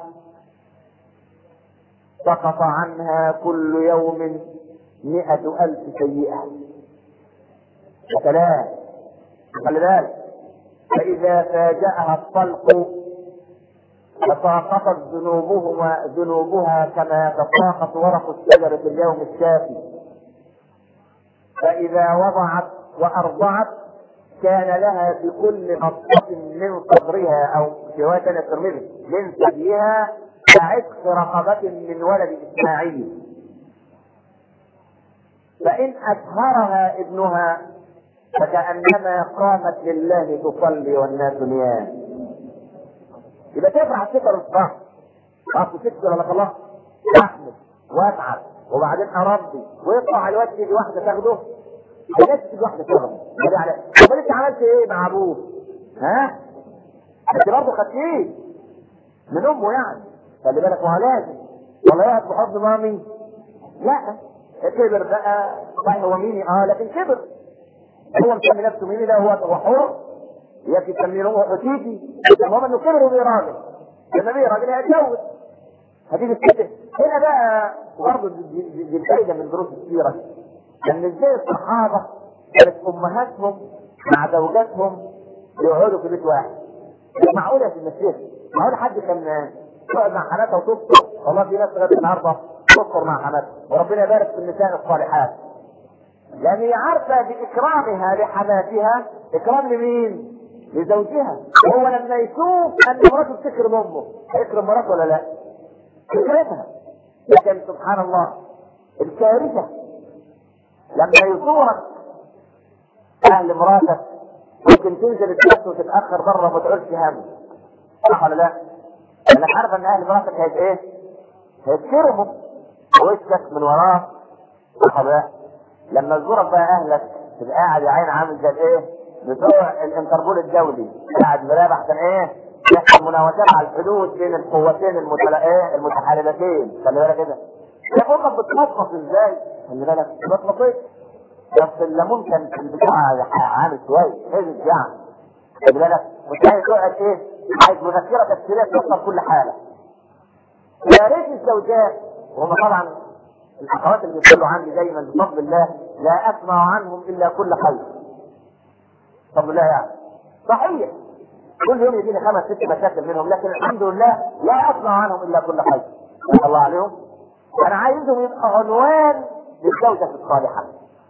سقط عنها كل يوم مئة الف سيئه. وثلاث خلي بالك: فإذا فاجأها الطلق تساقطت ذنوبهما ذنوبها كما تساقط ورق الشجر في اليوم الشافي. فإذا وضعت وأرضعت كان لها في كل نطفة من صدرها أو في رواية الترمذي من ثديها كعتق رقبة من ولد إسماعيل. فإن أسهرها ابنها فكأنما قامت لله تصلي والناس نيام. يبقى تفرح السكر الصح اصل تكسر لك الله احمد واتعب وبعدين اربي ويطلع الواد تيجي واحده تاخده الناس تيجي واحده تاخده. يعني طب انت عملت ايه مع ابوه؟ ها؟ انت برضه خدتيه من امه يعني. خلي بالك هو لازم والله يقعد بحضن مامي؟ لا كبر بقى صحيح هو ميني اه لكن كبر هو مسمي نفسه ميني ده هو حر يكفي تسميه حسيتي. المهم انه كبر وبقى راجل لما بقى راجل هيتجوز هتيجي الست هنا بقى. برضه دي الفائده من دروس السيره ان ازاي الصحابه كانت امهاتهم مع زوجاتهم يقعدوا في بيت واحد. معقوله في المسيح معقول حد كان يقعد مع حماتها وتفطر؟ والله في ناس لغايه النهارده تفطر مع حماتها وربنا يبارك في النساء الصالحات لان هي عارفه باكرامها لحماتها اكرام لمين؟ لزوجها. وهو لما يشوف ان مراته بتكرم امه هيكرم مراته ولا لا؟ يكرمها. لكن سبحان الله الكارثه لما يزورك اهل مراتك ممكن تنزل الدرس وتتاخر بره ما تقولش هم. صح ولا لا؟ انا عارف ان اهل مراتك هيت ايه؟ هيتكرموا ووشك من وراك. صح ولا لا؟ لما تزورك بقى اهلك تبقى قاعد يا عين عامل زي ايه؟ بتوع الانتربول الدولي قاعد مراقب احسن ايه؟ يحصل مناوشات على الحدود بين القوتين المتلا ايه؟ المتحاربتين. خلي بالك كده. يا فوقك بتنطط ازاي؟ خلي بالك ما تنططش. بس الليمون كان في البتاع عامل شويه هزج يعني. خلي بالك مش عايز تقعد ايه؟ عايز مذكره تفسيريه توصل كل حاله. يا ريت الزوجات وهم طبعا الاخوات اللي بيقولوا عندي دايما بفضل الله لا اسمع عنهم الا كل خير. بفضل الله يعني. صحيح كل يوم يجيني خمس ست مشاكل منهم لكن الحمد لله لا اسمع عنهم الا كل خير. ما الله عليهم. انا عايزهم يبقى عنوان للزوجه الصالحه.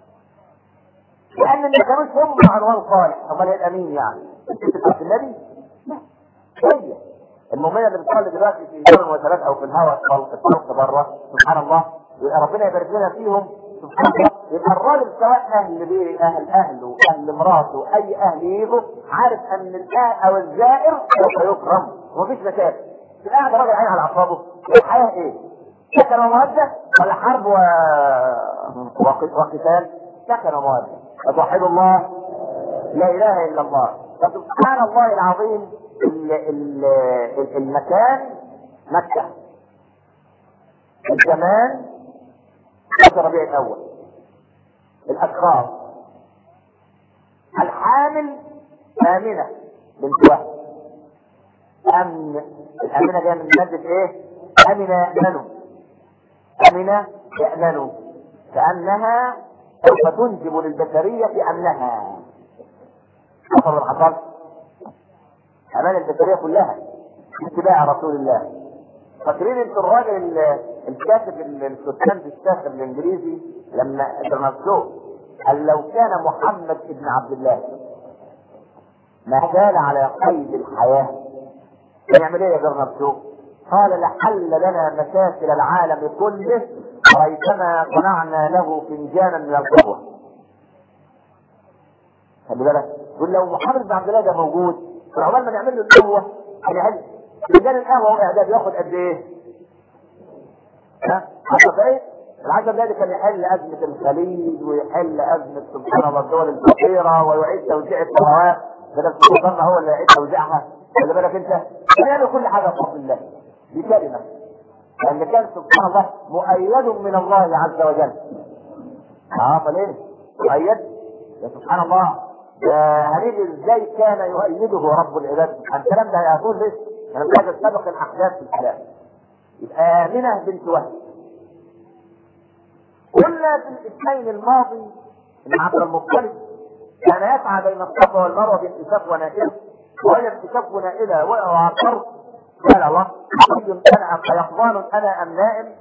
لان اللي كانوش هم عنوان صالح امال هيبقى مين يعني؟ انت النبي؟ لا. هي المؤمنه اللي بتصلي دلوقتي في دور الوثبات او في الهواء في الطرق بره سبحان الله يبقى ربنا يبارك لنا فيهم سبحان الله. يبقى الراجل سواء اهل بيه اهل اهله اهل مراته اي اهل يجوا عارف ان الاهل او الزائر سوف يكرم ومفيش مشاكل. قاعد راجل عين على اعصابه الحياه ايه؟ سكن ومودة ولا حرب و... وقتال؟ سكن ومودة. فتوحدوا الله، لا اله الا الله. فسبحان الله العظيم. ال... ال... ال... المكان مكة، الزمان شهر ربيع الاول، الاشخاص الحامل آمنة بنت وهب. أمن، الأمنة جاية من مادة إيه؟ أمن يأمنوا، أمن يأمنوا، كأنها سوف تنجب للبشرية أمنها. حصل ولا حصل؟ أمان البشرية كلها اتباع رسول الله. فاكرين انت الراجل الكاتب السوتاند الساخر الانجليزي لما برنامجه قال لو كان محمد ابن عبد الله ما زال على قيد الحياة يعمل ايه يا برنامجه؟ قال لحل لنا مشاكل العالم كله وريثما صنعنا له فنجانا من القهوة. خلي بالك، يقول لو محمد بن عبد الله ده موجود عقبال ما نعمل له القهوة هنحل فنجان القهوة ده بياخد قد ايه؟ ها؟ عشر دقايق؟ العشر دقايق كان يحل أزمة الخليج ويحل أزمة سبحان الله الدول الفقيرة ويعيد توزيع الثروات بدل السلطان هو اللي يعيد توزيعها. خلي بالك انت كان يعمل كل حاجة بفضل الله بكلمة، لأن كان سبحان الله مؤيد من الله عز وجل. اه فليه؟ مؤيد يا سبحان الله. هنيجي ازاي كان يؤيده رب العباد؟ الكلام ده هيقول ليه؟ انا مش عايز اسبق الاحداث في الكلام. يبقى آمنة بنت وهب. قلنا في الاثنين الماضي ان عبد المطلب كان يسعى بين الصفا والمروه بانكشاف ونائله، وهي انكشاف ونائله وقعوا على الارض. قال الله حي انا ام يقظان انا ام نائم؟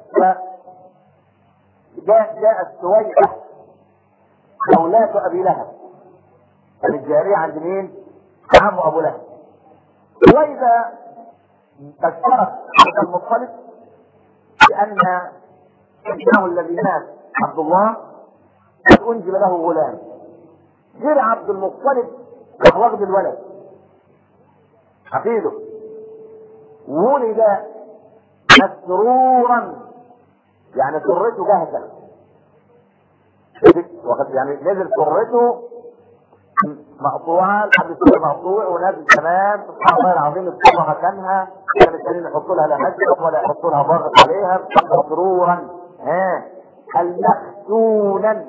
فجاء جاءت سويعه مولاة ابي لهب، كانت جاريه عند مين؟ عم ابو لهب. سويعه بشرت عبد المطلب بان ابنه الذي مات عبد الله قد انجب له غلام. غير عبد المطلب راح واخد الولد حفيده، ولد مسرورا يعني سرته جاهزه، يعني نزل سرته مقطوعه، لحد السر مقطوع ونازل تمام. سبحان الله العظيم الصبغه مكانها، كانوا التانيين يحطوا لها لا حجر ولا يحطوا لها ضغط عليها. مسرورا ها المختونا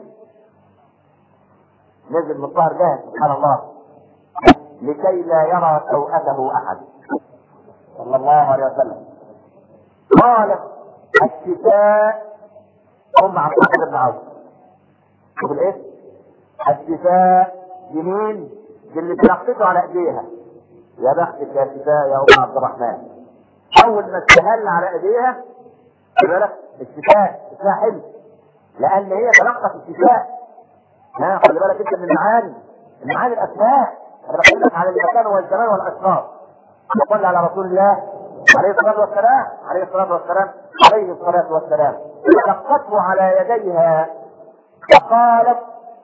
نزل من الظهر جاهز سبحان الله لكي لا يرى سوءته احد صلى الله عليه وسلم. قالت الشفاء ام عبد الله بن عوف. شوف الايه؟ الشفاء يمين اللي تلقته على ايديها. يا بختك يا شفاء يا ام عبد الرحمن. اول ما استهل على ايديها خلي بالك الشفاء اسمها حلم، لان هي تلقت الشفاء. ها خلي بالك انت من المعاني، المعاني الاسماء. انا بكلمك على المكان والزمان والاشخاص. صلى على رسول الله عليه الصلاه والسلام عليه الصلاه والسلام عليه الصلاه والسلام. تلقته على يديها فقالت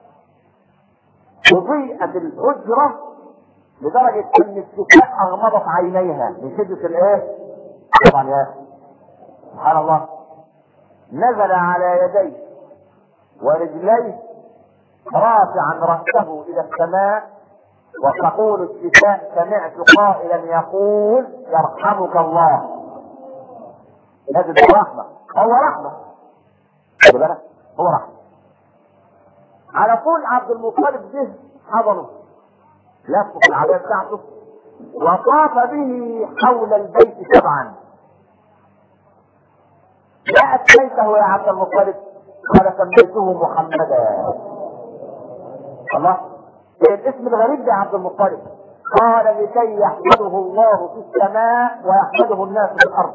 وضيئت الحجره لدرجه ان الشفاء اغمضت عينيها من شده الايه؟ طبعا يا اخي سبحان الله. نزل على يديه ورجليه رافعا رأسه الى السماء وتقول الشفاء سمعت قائلا يقول يرحمك الله. هذه الرحمة، هو رحمة خلي بالك هو رحمة. على طول عبد المطلب جه حضنه لفه في العباية بتاعته وطاف به حول البيت سبعا. جاءت بيته يا عبد المطلب قال سميته محمدا. الله ايه الاسم الغريب ده يا عبد المطلب؟ قال لكي يحمده الله في السماء ويحمده الناس في الارض.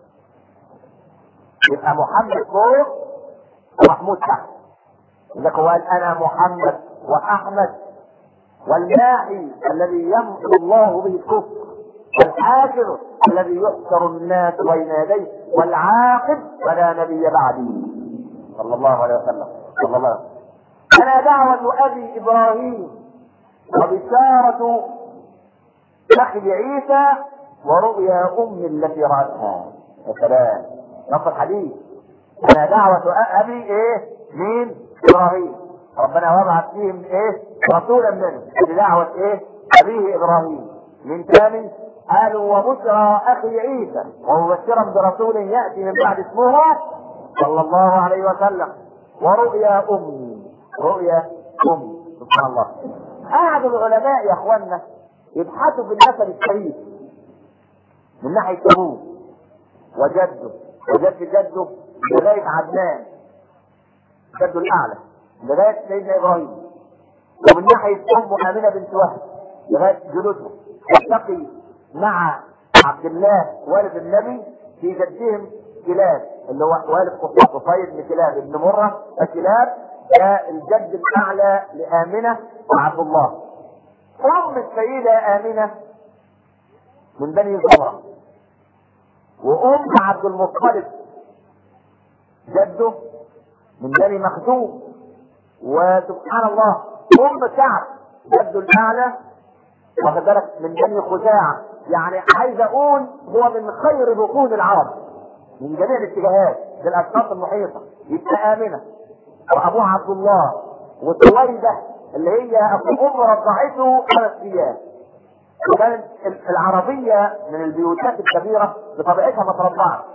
يبقى محمد فوق ومحمود تحت. لذلك هو قال انا محمد واحمد والماحي الذي يمحو الله به الكفر والحاشر الذي يحشر الناس بين يديه والعاقب ولا نبي بعدي صلى الله عليه وسلم. صلى الله عليه وسلم. انا دعوة ابي ابراهيم وبشارة اخي عيسى ورؤيا امي التي رأتها. يا سلام نص الحديث انا دعوة ابي ايه؟ مين؟ ابراهيم. ربنا وضعت فيهم ايه؟ رسولا منه بدعوة ايه؟ ابيه ابراهيم. من ثاني قالوا وبشرى اخي عيسى ومبشرا برسول ياتي من بعد اسمه صلى الله عليه وسلم ورؤيا امي. رؤيا امي سبحان الله. قعد العلماء يا اخوانا يبحثوا في النسب الشريف من ناحيه ابوه وجده وجد جده لغايه عدنان جده الاعلى لغايه سيدنا ابراهيم، ومن ناحيه امه امنه بنت وهب لغايه جدته تلتقي مع عبد الله والد النبي في جدهم كلاب اللي هو والد قصيد بن كلاب ابن مره فكلاب ده الجد الاعلى لامنه وعبد الله. ام السيده امنه من بني زهره، وام عبد المطلب جده من بني مخزوم، وسبحان الله ام كعب جده الاعلى واخد بالك من بني خزاعه. يعني عايز اقول هو من خير بطون العرب من جميع الاتجاهات للاشخاص المحيطه. يبقى امنه وابوها عبد الله وسويده اللي هي ام رضعته خمس ايام. وكانت العربيه من البيوتات الكبيره بطبيعتها ما ترضعش.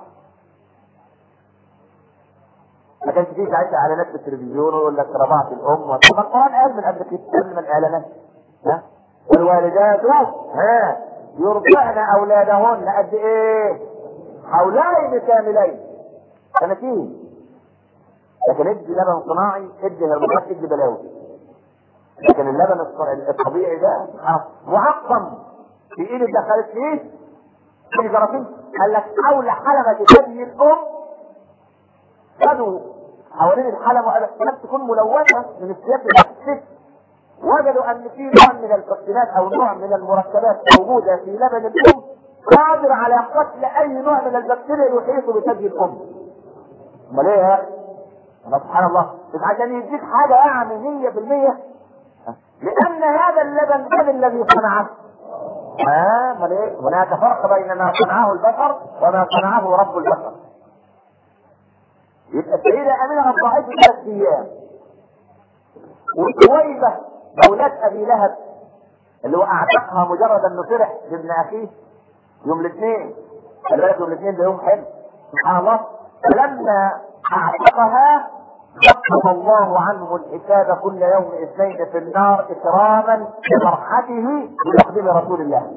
ما كانش فيه ساعتها اعلانات في التلفزيون ويقول لك رضعت الام. طب القران قال من قبل كده قبل من الاعلانات ها والوالدات ها يرضعن اولادهن قد ايه؟ حولين كاملين سنتين. لكن ادي لبن صناعي ادي هرمونات ادي بلاوي. لكن اللبن الطبيعي ده معقم في ايد دخلت فيه في جراثيم. قال لك حول حلبة ثدي الام خدوا حوالين الحلبة وقال لك تكون ملونة من السياق الست. وجدوا ان في نوع من البروتينات او نوع من المركبات موجودة في لبن الام قادر على قتل اي نوع من البكتيريا يحيط بثدي الام. امال ايه يا اخي؟ سبحان الله. مش عشان يديك حاجة يعني مية في المية، لان هذا اللبن من الذي صنعه؟ ها امال ايه؟ هناك فرق بين ما صنعه البشر وما صنعه رب البشر. يبقى السيدة امينة رضعته ثلاث ايام، وسويبة مولات ابي لهب اللي هو اعتقها مجرد انه فرح بابن اخيه يوم الاثنين. خلي بالك يوم الاثنين ده يوم حلو سبحان الله. فلما اعتقها خفف الله عنه الحساب كل يوم اثنين في النار اكراما لفرحته بتقديم رسول الله.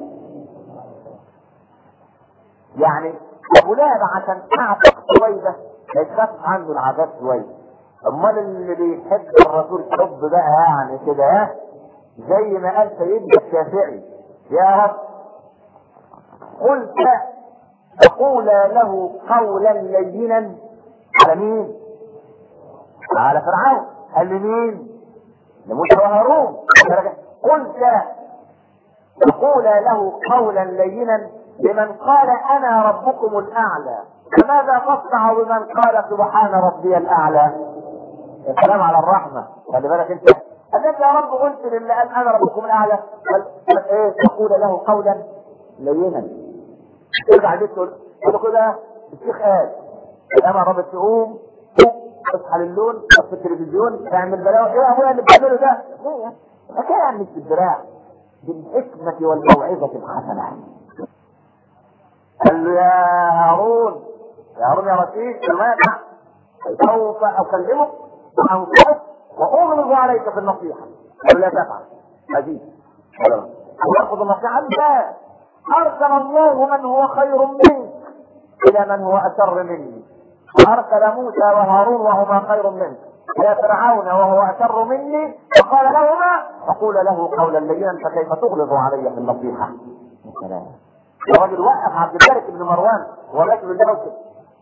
يعني ابو لهب عشان اعتق سويبة هيخف عنه العذاب شويه. امال اللي بيحب الرسول حب بقى يعني كده ها زي ما قال سيدنا الشافعي يا رب قلت تقول له قولا لينا على مين؟ على فرعون. قال لي مين؟ لموسى وهارون. قلت تقول له قولا لينا لمن قال انا ربكم الاعلى فماذا تصنع بمن قال سبحان ربي الاعلى؟ الكلام على الرحمه. خلي بالك انت انت يا رب قلت لله قال انا ربكم الاعلى ايه تقول له قولا لينا. ارجع البيت تقول له كده الشيخ قال انا رب تقوم تصحى للون في التلفزيون تعمل بلاوي. ايه ابويا اللي بتعمله ده؟ ايه حكايه مش بالدراع بالحكمه والموعظه الحسنه. قال له يا هارون يا هارون يا رشيد سمعت سوف اكلمك وانصحك واغلظ عليك في النصيحه. قال لا تفعل عزيز وياخذ النصيحه. لا ارسل الله من هو خير منك الى من هو اشر مني. ارسل موسى وهارون وهما خير منك الى فرعون وهو اشر مني فقال لهما فقول له قولا لينا فكيف تغلظ علي في النصيحه. الرجل وقف عبد الملك بن مروان ورجل الموكب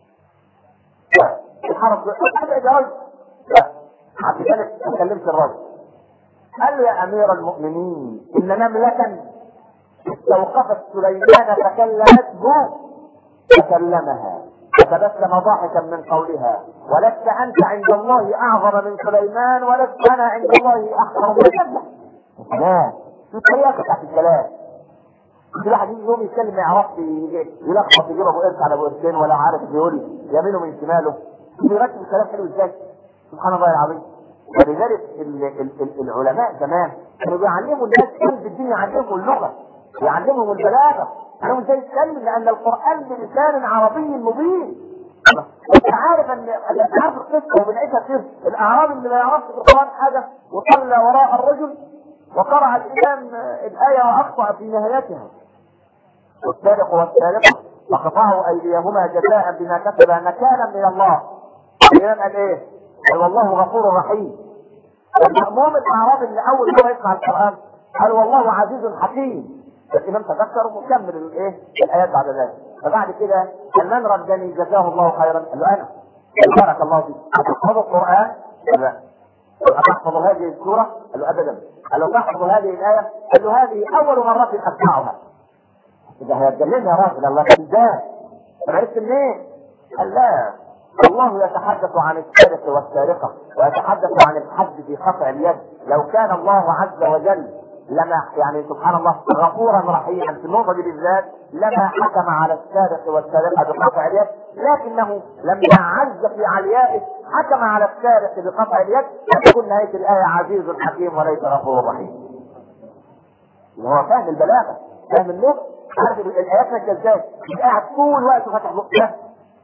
الحرس ابعد يا رجل. عبد الملك ما كلمش الرجل قال له يا امير المؤمنين ان نملة استوقفت سليمان فكلمته فكلمها فتبسم ضاحكا من قولها ولست انت عند الله اعظم من سليمان ولست انا عند الله احقر من سليمان. لا في طريقه تحت الكلام. في واحد يجي يوم يتكلم ما يعرفش يلخبط يجيب ابو قرش على ابو قرشين ولا عارف يقول يمينه من شماله. بيرتب الكلام حلو ازاي؟ سبحان الله العظيم. ولذلك ال ال ال العلماء زمان كانوا بيعلموا الناس قلب الدين، يعلمهم اللغه، يعلمهم البلاغه، يعلمهم ازاي يتكلم، لان القران بلسان عربي مبين. انت عارف ان انت عارف القصه وبنعيشها كتير، الاعرابي اللي ما يعرفش في القران حاجه وصلى وراء الرجل وقرأ الامام الايه واخطا في نهايتها، والسارق والسارقه فقطعوا ايديهما جزاء بما كسبا نكالا من الله. الامام قال ايه؟ قال والله غفور رحيم. المأموم الاعرابي اللي اول مره يسمع القران قال والله عزيز حكيم. الامام تذكر وكمل الايه؟ الايات بعد ذلك. فبعد كده قال من ردني جزاه الله خيرا؟ قال له انا. بارك الله فيك. هتحفظ القران؟ قال لا. أتحفظ هذه السوره؟ قال له ابدا. قال له تحفظ هذه الايه؟ قال له هذه اول مره اسمعها. ده هيتجنن يا راجل، الله ازاي؟ عرفت منين؟ قال لا، الله يتحدث عن السارق والسارقه ويتحدث عن الحد في قطع اليد. لو كان الله عز وجل لما يعني سبحان الله غفورا رحيما في النقطه دي بالذات لما حكم على السارق والسارقه بقطع اليد، لكنه لما عز في عليائه حكم على السارق بقطع اليد، فتكون نهايه الايه عزيز حكيم وليس غفور رحيم. هو فاهم البلاغه، فاهم اللغه، عارف الايات ماشيه ازاي، مش قاعد طول وقته فاتح بقه.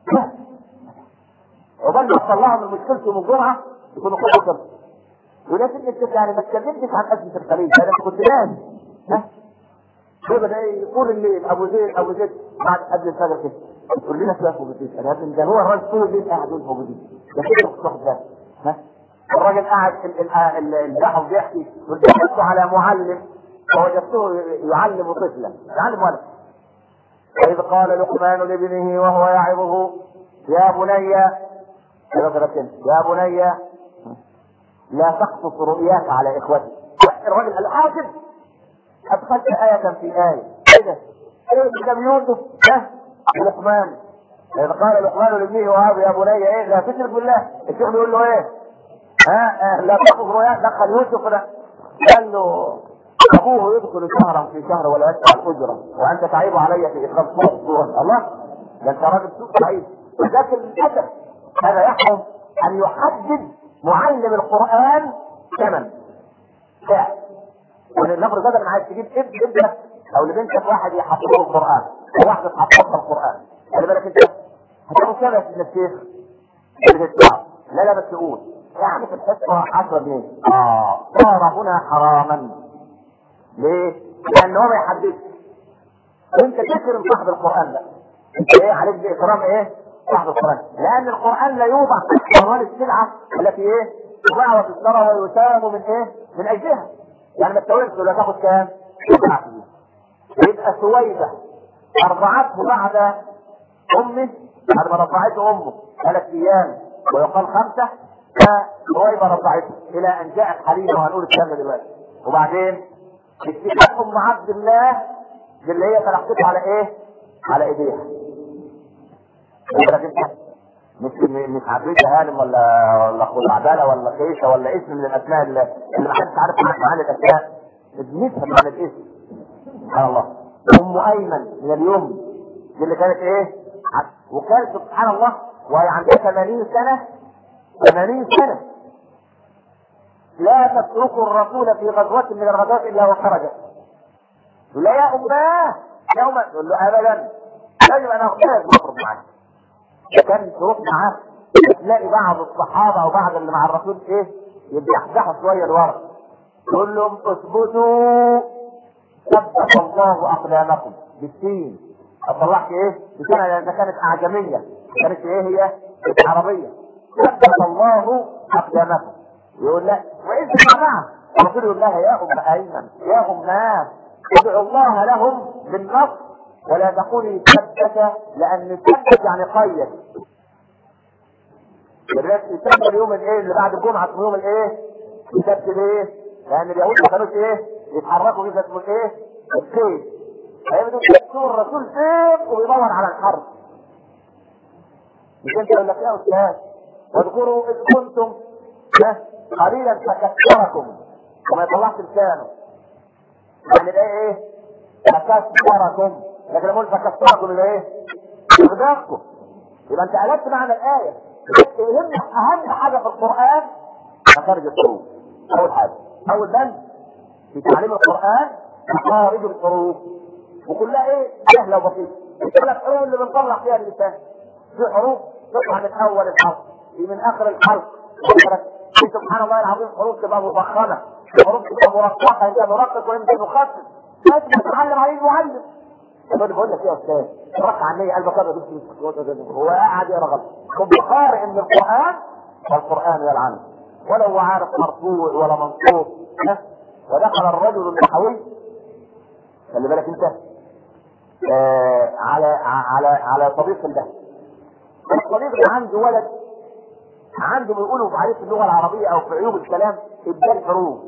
عقبال ما طلعوا من مشكلته من الجمعه يكونوا كلهم كده. وناس انت يعني ما اتكلمتش عن ازمه الخليج، انا كنت نايم. ها؟ شو بدا يقول الليل ابو زيد ابو زيد بعد قبل الفجر كده. تقول لنا شويه ابو زيد، انا ده هو الراجل طول الليل قاعد يقول ابو زيد. ده كده مش واخد بالك. ها؟ الراجل قاعد البحر بيحكي وجدته على معلم فوجدته يعلم طفلا، يعلم ولد. وإذ قال لقمان لابنه وهو يعظه يا بني يا بني لا تقصص رؤياك على اخوتك. الراجل قال حاجب ادخلت آية في آية. ايه ده؟ ايه ده يوسف؟ ها؟ لقمان. إذ قال لقمان لابنه وهو يا بني ايه لا تشرك بالله. الشيخ بيقول له ايه؟ ها آه لا تقصص رؤياك. دخل يوسف ده قال له ابوه يدخل شهرا في شهر ولا يدفع الاجره وانت تعيب علي في اخراج صوره. الله ده انت راجل سوء ضعيف. لكن للاسف هذا يحكم ان يحدد معلم القران ثمن ساعه. يعني نفرض بدل ما عايز تجيب ابن ابنك او لبنتك واحد يحفظه القران او واحده تحفظها القران، خلي بالك انت هتاخد سنه من الشيخ اللي بتدفعه. لا لا بس تقول يعني في الحصه عشرة جنيه. اه صار هنا حراما. ليه؟ لان هو ما يحددش وانت تكرم صاحب القران ده. انت ايه عليك باكرام ايه؟ صاحب القران، لان القران لا يوضع تحت عنوان السلعه التي ايه؟ تباع وتشترى ويسام من ايه؟ من اجلها. يعني ما تسويش ولا تاخد كام؟ يبقى سويده ارضعته بعد امه، بعد ما رضعته امه ثلاث ايام ويقال خمسه، فسويده رضعته الى ان جاءت حليمه وهنقول الكلام دلوقتي. وبعدين اتفاق ام عبد الله اللي هي تلقته على ايه؟ على ايديها. مش مش عفريته هانم ولا ولا خزعبله ولا خيشه ولا اسم من الاسماء اللي, اللي ما حدش عارف معاني الاسماء. نفهم عن الاسم. سبحان الله. ام ايمن من اليوم دي اللي كانت ايه؟ وكانت سبحان الله وهي عندها ثمانين سنه ثمانين سنه لا تترك الرسول في غزوة من الغزوات الا وخرجت. يقول لا يا اماه يا اماه، تقول له ابدا يجب ان اخرج واخرج معاك. كان تروح معاه تلاقي بعض الصحابه او بعض اللي مع الرسول ايه؟ يتزحزحوا شويه لورا. تقول لهم اثبتوا ثبت الله اقدامكم بالسين. طلعت ايه؟ بسنه لانها كانت اعجميه، كانت ايه هي؟ عربيه. ثبت الله اقدامكم. يقول لا واذا معه الرسول يقول لها يا ام ايمن يا اماه ادعوا الله لهم بالنصر ولا تقولي ثبت، لان ثبت يعني قيد. يثبت اليوم الايه اللي بعد الجمعه اسمه يوم الايه؟ يثبت ليه؟ لان اليهود ما كانوش ايه؟ يتحركوا في اسمه ايه؟ الكيد. فيبدو يكتب الرسول فين وبيدور على الحرب. مش انت يقول لك يا استاذ واذكروا اذ كنتم قليلا فكثركم وما يطلعش لسانه. يعني ده ايه؟ فكثركم، لكن لما اقول فكثركم يبقى ايه؟ اغداقكم. يبقى انت قلبت معنى الايه. يهمك اهم حاجه في القران مخارج الحروف. اول حاجه، اول بند في تعليم القران مخارج الحروف، وكلها ايه؟ سهله وبسيطه. الثلاث حروف اللي بنطلع فيها اللسان، في حروف تطلع من اول الحرف من اخر الحرف. في سبحان الله العظيم حروف تبقى مفخمه، حروف تبقى مرققه، انت مرقق وانت مخفف. لازم تتعلم عليه المعلم. انا بقول لك يا استاذ رق عني قلبك كده، هو قاعد يقرا غلط. كنت قارئ من القران والقران يلعنه، ولا هو عارف مرفوع ولا منصوب. ودخل الرجل النحوي، خلي بالك انت، آه على على على صديق له. الصديق اللي عنده ولد عنده بيقولوا عليه في اللغه العربيه او في عيوب الكلام ابدال حروف.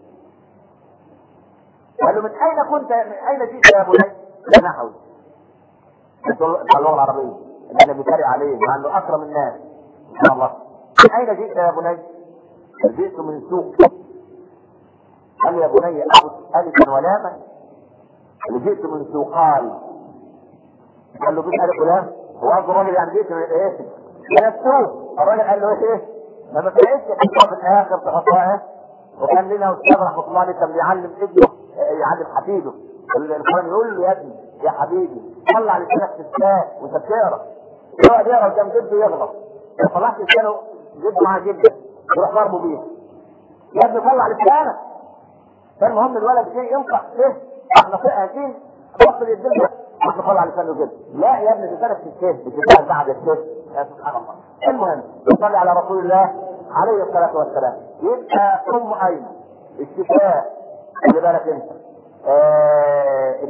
قال له من اين كنت، من اين جئت يا بني؟ لا نحوي. اللغه العربيه اللي احنا بنتريق عليه مع انه اكرم الناس سبحان الله. من اين جئت يا بني؟ جئت من السوق. قال يا بني اخذ الفا ولاما. جئت من سوقال. قال له بيت الف ولام، هو قصده الراجل يعني جئت من ايه؟ من السوق. الراجل قال له ايه؟ ما ما فرقتش في الاخر تحطها. وكان لنا استاذ رحمه الله عليه كان بيعلم ابنه يعلم حفيده القران، يقول له يا ابني يا حبيبي طلع لسانك في الساق وانت بتقرا. يقعد يقرا قدام جده يغلط، لو طلعت لسانه جده مع جده يروح ضربه بيه. يا ابني طلع لسانك. فالمهم الولد جه ينطق فيه احنا فيها فين بطل يدله احنا طلع لسانه كده. لا يا ابني لسانك في السيف مش لسانك بعد السيف. يا سبحان الله. المهم صلي على رسول الله عليه الصلاه والسلام. يبقى ام ايمن الشفاء، خلي بالك انت، آه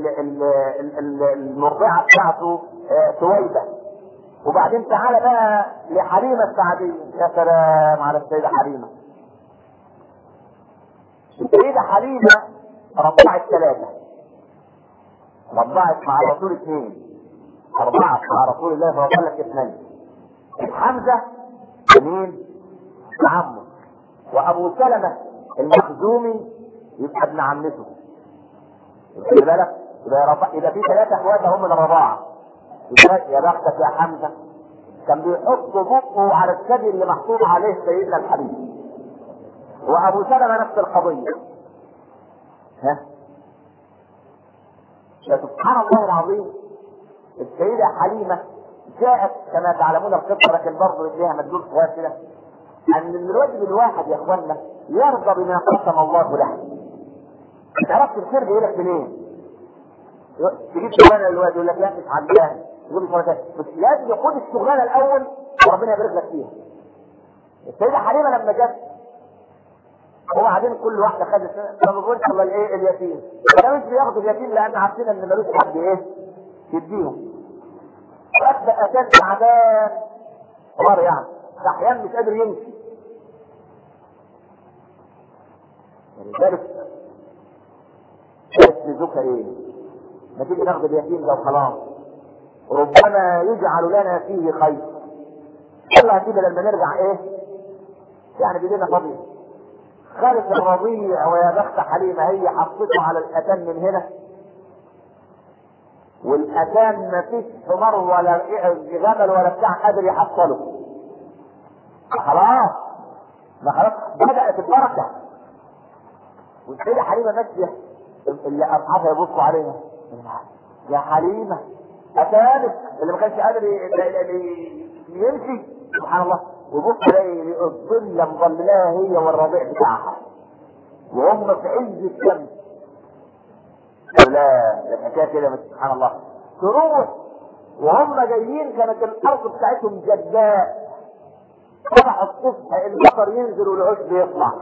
المرضعه بتاعته آه سويده. وبعدين تعالى بقى لحليمه السعديه. يا سلام على السيده حليمه. السيده حليمه رضعت ثلاثه، رضعت مع الرسول اثنين، رضعت مع رسول الله صلى الله عليه وسلم اثنين. حمزه مين؟ عمه. وابو سلمه المخزومي يبقى ابن عمته. خلي بالك يبقى في ثلاثه اخوات هم من الرضاعه. يا بختك يا حمزه كان بيحط بقه على الثدي اللي محطوط عليه سيدنا الحبيب. وابو سلمه نفس القضيه. ها سبحان الله العظيم. السيده حليمه جاءت كما تعلمون القصه، لكن برضه ليها مدلول صغير كده، ان الرجل الواحد يا اخوانا يرضى بما قسم الله له. انت عرفت الخير بيقول لك منين؟ تجيب شغلانه للواد يقول لك لا مش عجباني، يقول لك بس يا ابني خد الشغلانه الاول وربنا يبارك لك فيها. السيده حليمه لما جت وبعدين كل واحده خدت، ما بقولش الله الايه اليتيم، ما مش بياخدوا اليتيم لان عارفين ان ملوش حد ايه يديهم. فاكبر اساس تعبان صغير يعني احيانا مش قادر يمشي. ولذلك قالت لزوجها ايه؟ ما تيجي ناخد اليتيم ده وخلاص، ربما يجعل لنا فيه خير. الله كده لما نرجع ايه؟ يعني بايدينا فاضيه. خالد الرضيع ويا بخت حليمه هي حطته على الاتان من هنا، والاتان ما فيش حمار ولا جمل ولا بتاع قادر يحصله. خلاص ما خلاص بدات البركه. والسيده حليمه ماشيه اللي اصحابها يبصوا عليها يا حليمه اتانك اللي ما كانش قادر يمشي سبحان الله، وبص تلاقي الظل مظللاها هي والرضيع بتاعها وهم في عز الشمس. لا الحكايه كده سبحان الله. تروح وهم جايين كانت الارض بتاعتهم جداء، صبح الصبح البقر ينزل والعش بيطلع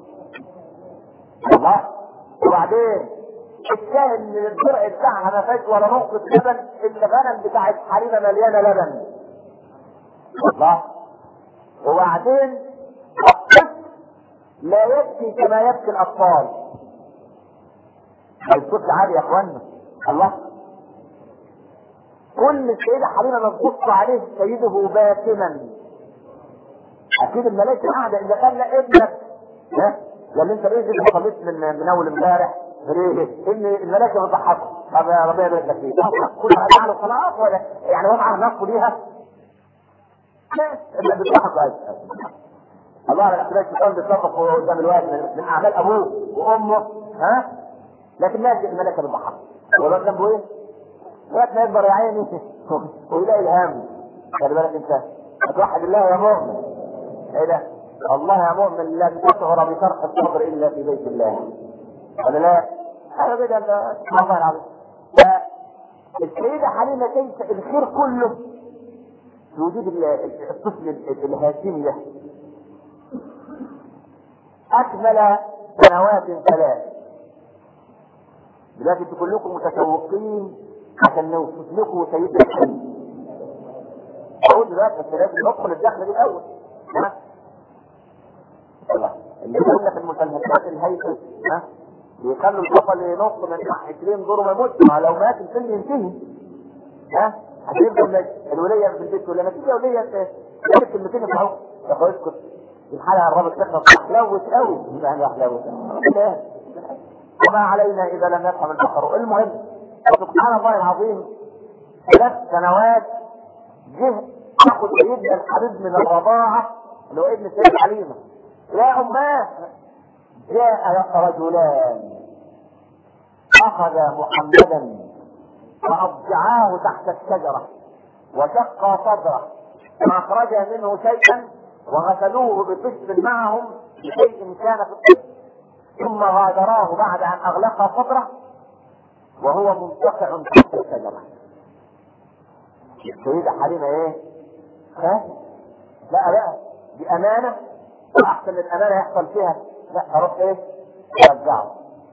الله. وبعدين الشاهد من الزرع بتاعها ما فيهاش ولا نقطه لبن، الغنم بتاعت حليمه مليانه لبن الله. وبعدين الطفل لا يبكي كما يبكي الاطفال. الطفل عادي يا اخوانا الله. كل السيده حليمه ما تبص عليه سيده باكما. اكيد الملائكه قاعده اذا كان ابنك ها لما انت ليه ما صليت من من اول امبارح ليه؟ ان الملائكه بتضحكوا. طب يا ربنا يبارك لك فيه كل حاجه خلاص ولا يعني هو معاه نفسه ليها انت بتضحك كويس. الله على الاحتمال الشيطان بيتصرف قدام الواد من اعمال ابوه وامه، ها؟ لكن لا يجي الملائكه بتضحك. والواد ذنبه ايه؟ الواد ما يكبر يا عيني ويلاقي الهم. خلي بالك انت هتوحد الله يا مؤمن. ايه ده؟ الله يا مؤمن لن تشعر بشرح الصدر الا في بيت الله. ولا لا؟ هذا كده الله العظيم. السيدة حليمة كيف الخير كله في وجود الطفل الهاشمي ده. أكمل سنوات ثلاث. دلوقتي انتوا كلكم متشوقين عشان نوصف لكم سيدنا حليمة. أقول دلوقتي بس لازم ندخل الدخلة دي الأول. ها؟ اللي يقول لك المسلسلات الهيئة ها؟ يخلوا الطفل ينط من عشرين دور ما يموتش، لو مات الفيلم ينتهي. ها؟ هتفضل الولية في البيت ولا ما تيجي يا ولية تقول كلمتين يفهموا يا اخويا اسكت الحلقة قربت تخلص حلوت قوي. يعني حلوت وما علينا إذا لم يفهم البشر. المهم سبحان الله العظيم ثلاث سنوات جه تاخد سيدنا الحبيب من الرضاعة اللي هو ابن السيدة حليمة. يا أماه جاء رجلان أخذ محمدا فأضجعاه تحت الشجرة وشق صدره فأخرج منه شيئا وغسلوه بطشت معهم بشيء كان في الطشت ثم غادراه بعد أن أغلق صدره وهو منتقع تحت الشجرة. السيدة حليمة ايه؟ ها؟ لا لا دي أمانة وأحسن الأمانة يحصل فيها لا أروح ايه؟ أرجعه.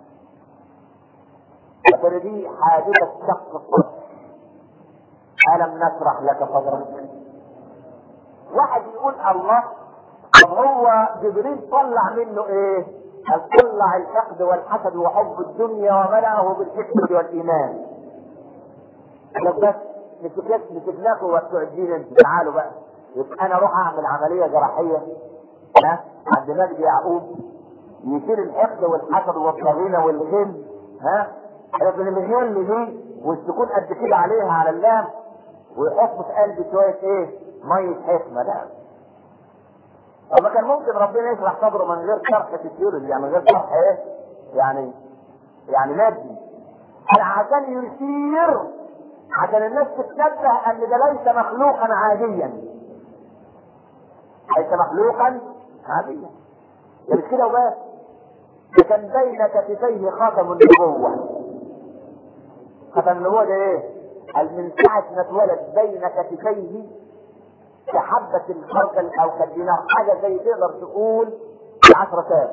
فكرة دي حادثة شق الصدر. ألم نشرح لك صدرك؟ واحد يقول الله طب هو جبريل طلع منه ايه؟ هل طلع الحقد والحسد وحب الدنيا وملأه بالحكمة والإيمان. لو بس مسكناكم وتعجين انت تعالوا بقى يبقى انا اروح اعمل عملية جراحية ها عند مجدي يعقوب يشيل الحقد والحسد والضغينة والغل ها من الغل دي والسكون قد كده عليها على اللام ويحط في قلبي شوية ايه مية حكمة. لا طب ما كان ممكن ربنا يشرح صدره من غير شرح تسير يعني من غير شرح ايه يعني يعني مادي عشان يشير عشان الناس تتنبه ان ده ليس مخلوقا عاديا ليس مخلوقا عاديا. ده مش كده وبس ده كان بين كتفيه خاتم النبوة. خاتم النبوة ده ايه؟ قال من ساعة ما اتولد بين كتفيه كحبة الخردل او كالدينار حاجة زي تقدر تقول عشرة ساعات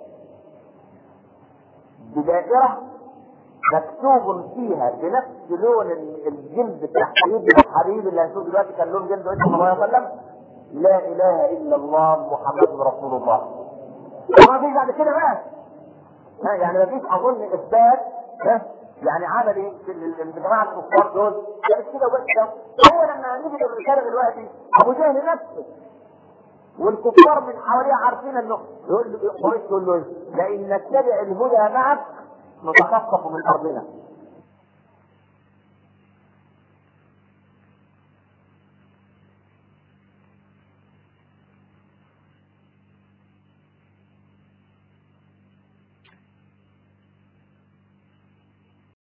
بدائرة مكتوب فيها بنفس لون الجلد بتاع سيدنا الحبيب اللي هنشوف دلوقتي كان لون جلده صلى الله عليه وسلم لا اله الا الله محمد رسول الله. وما فيش بعد كده بقى يعني ما فيش اظن اثبات يعني عملي في الجماعه الكفار دول مش كده وبس. هو لما نيجي للرساله دلوقتي ابو جهل نفسه والكفار من حواليه عارفين انه يقول له قريش تقول له لئن نتبع الهدى معك نتخطف من ارضنا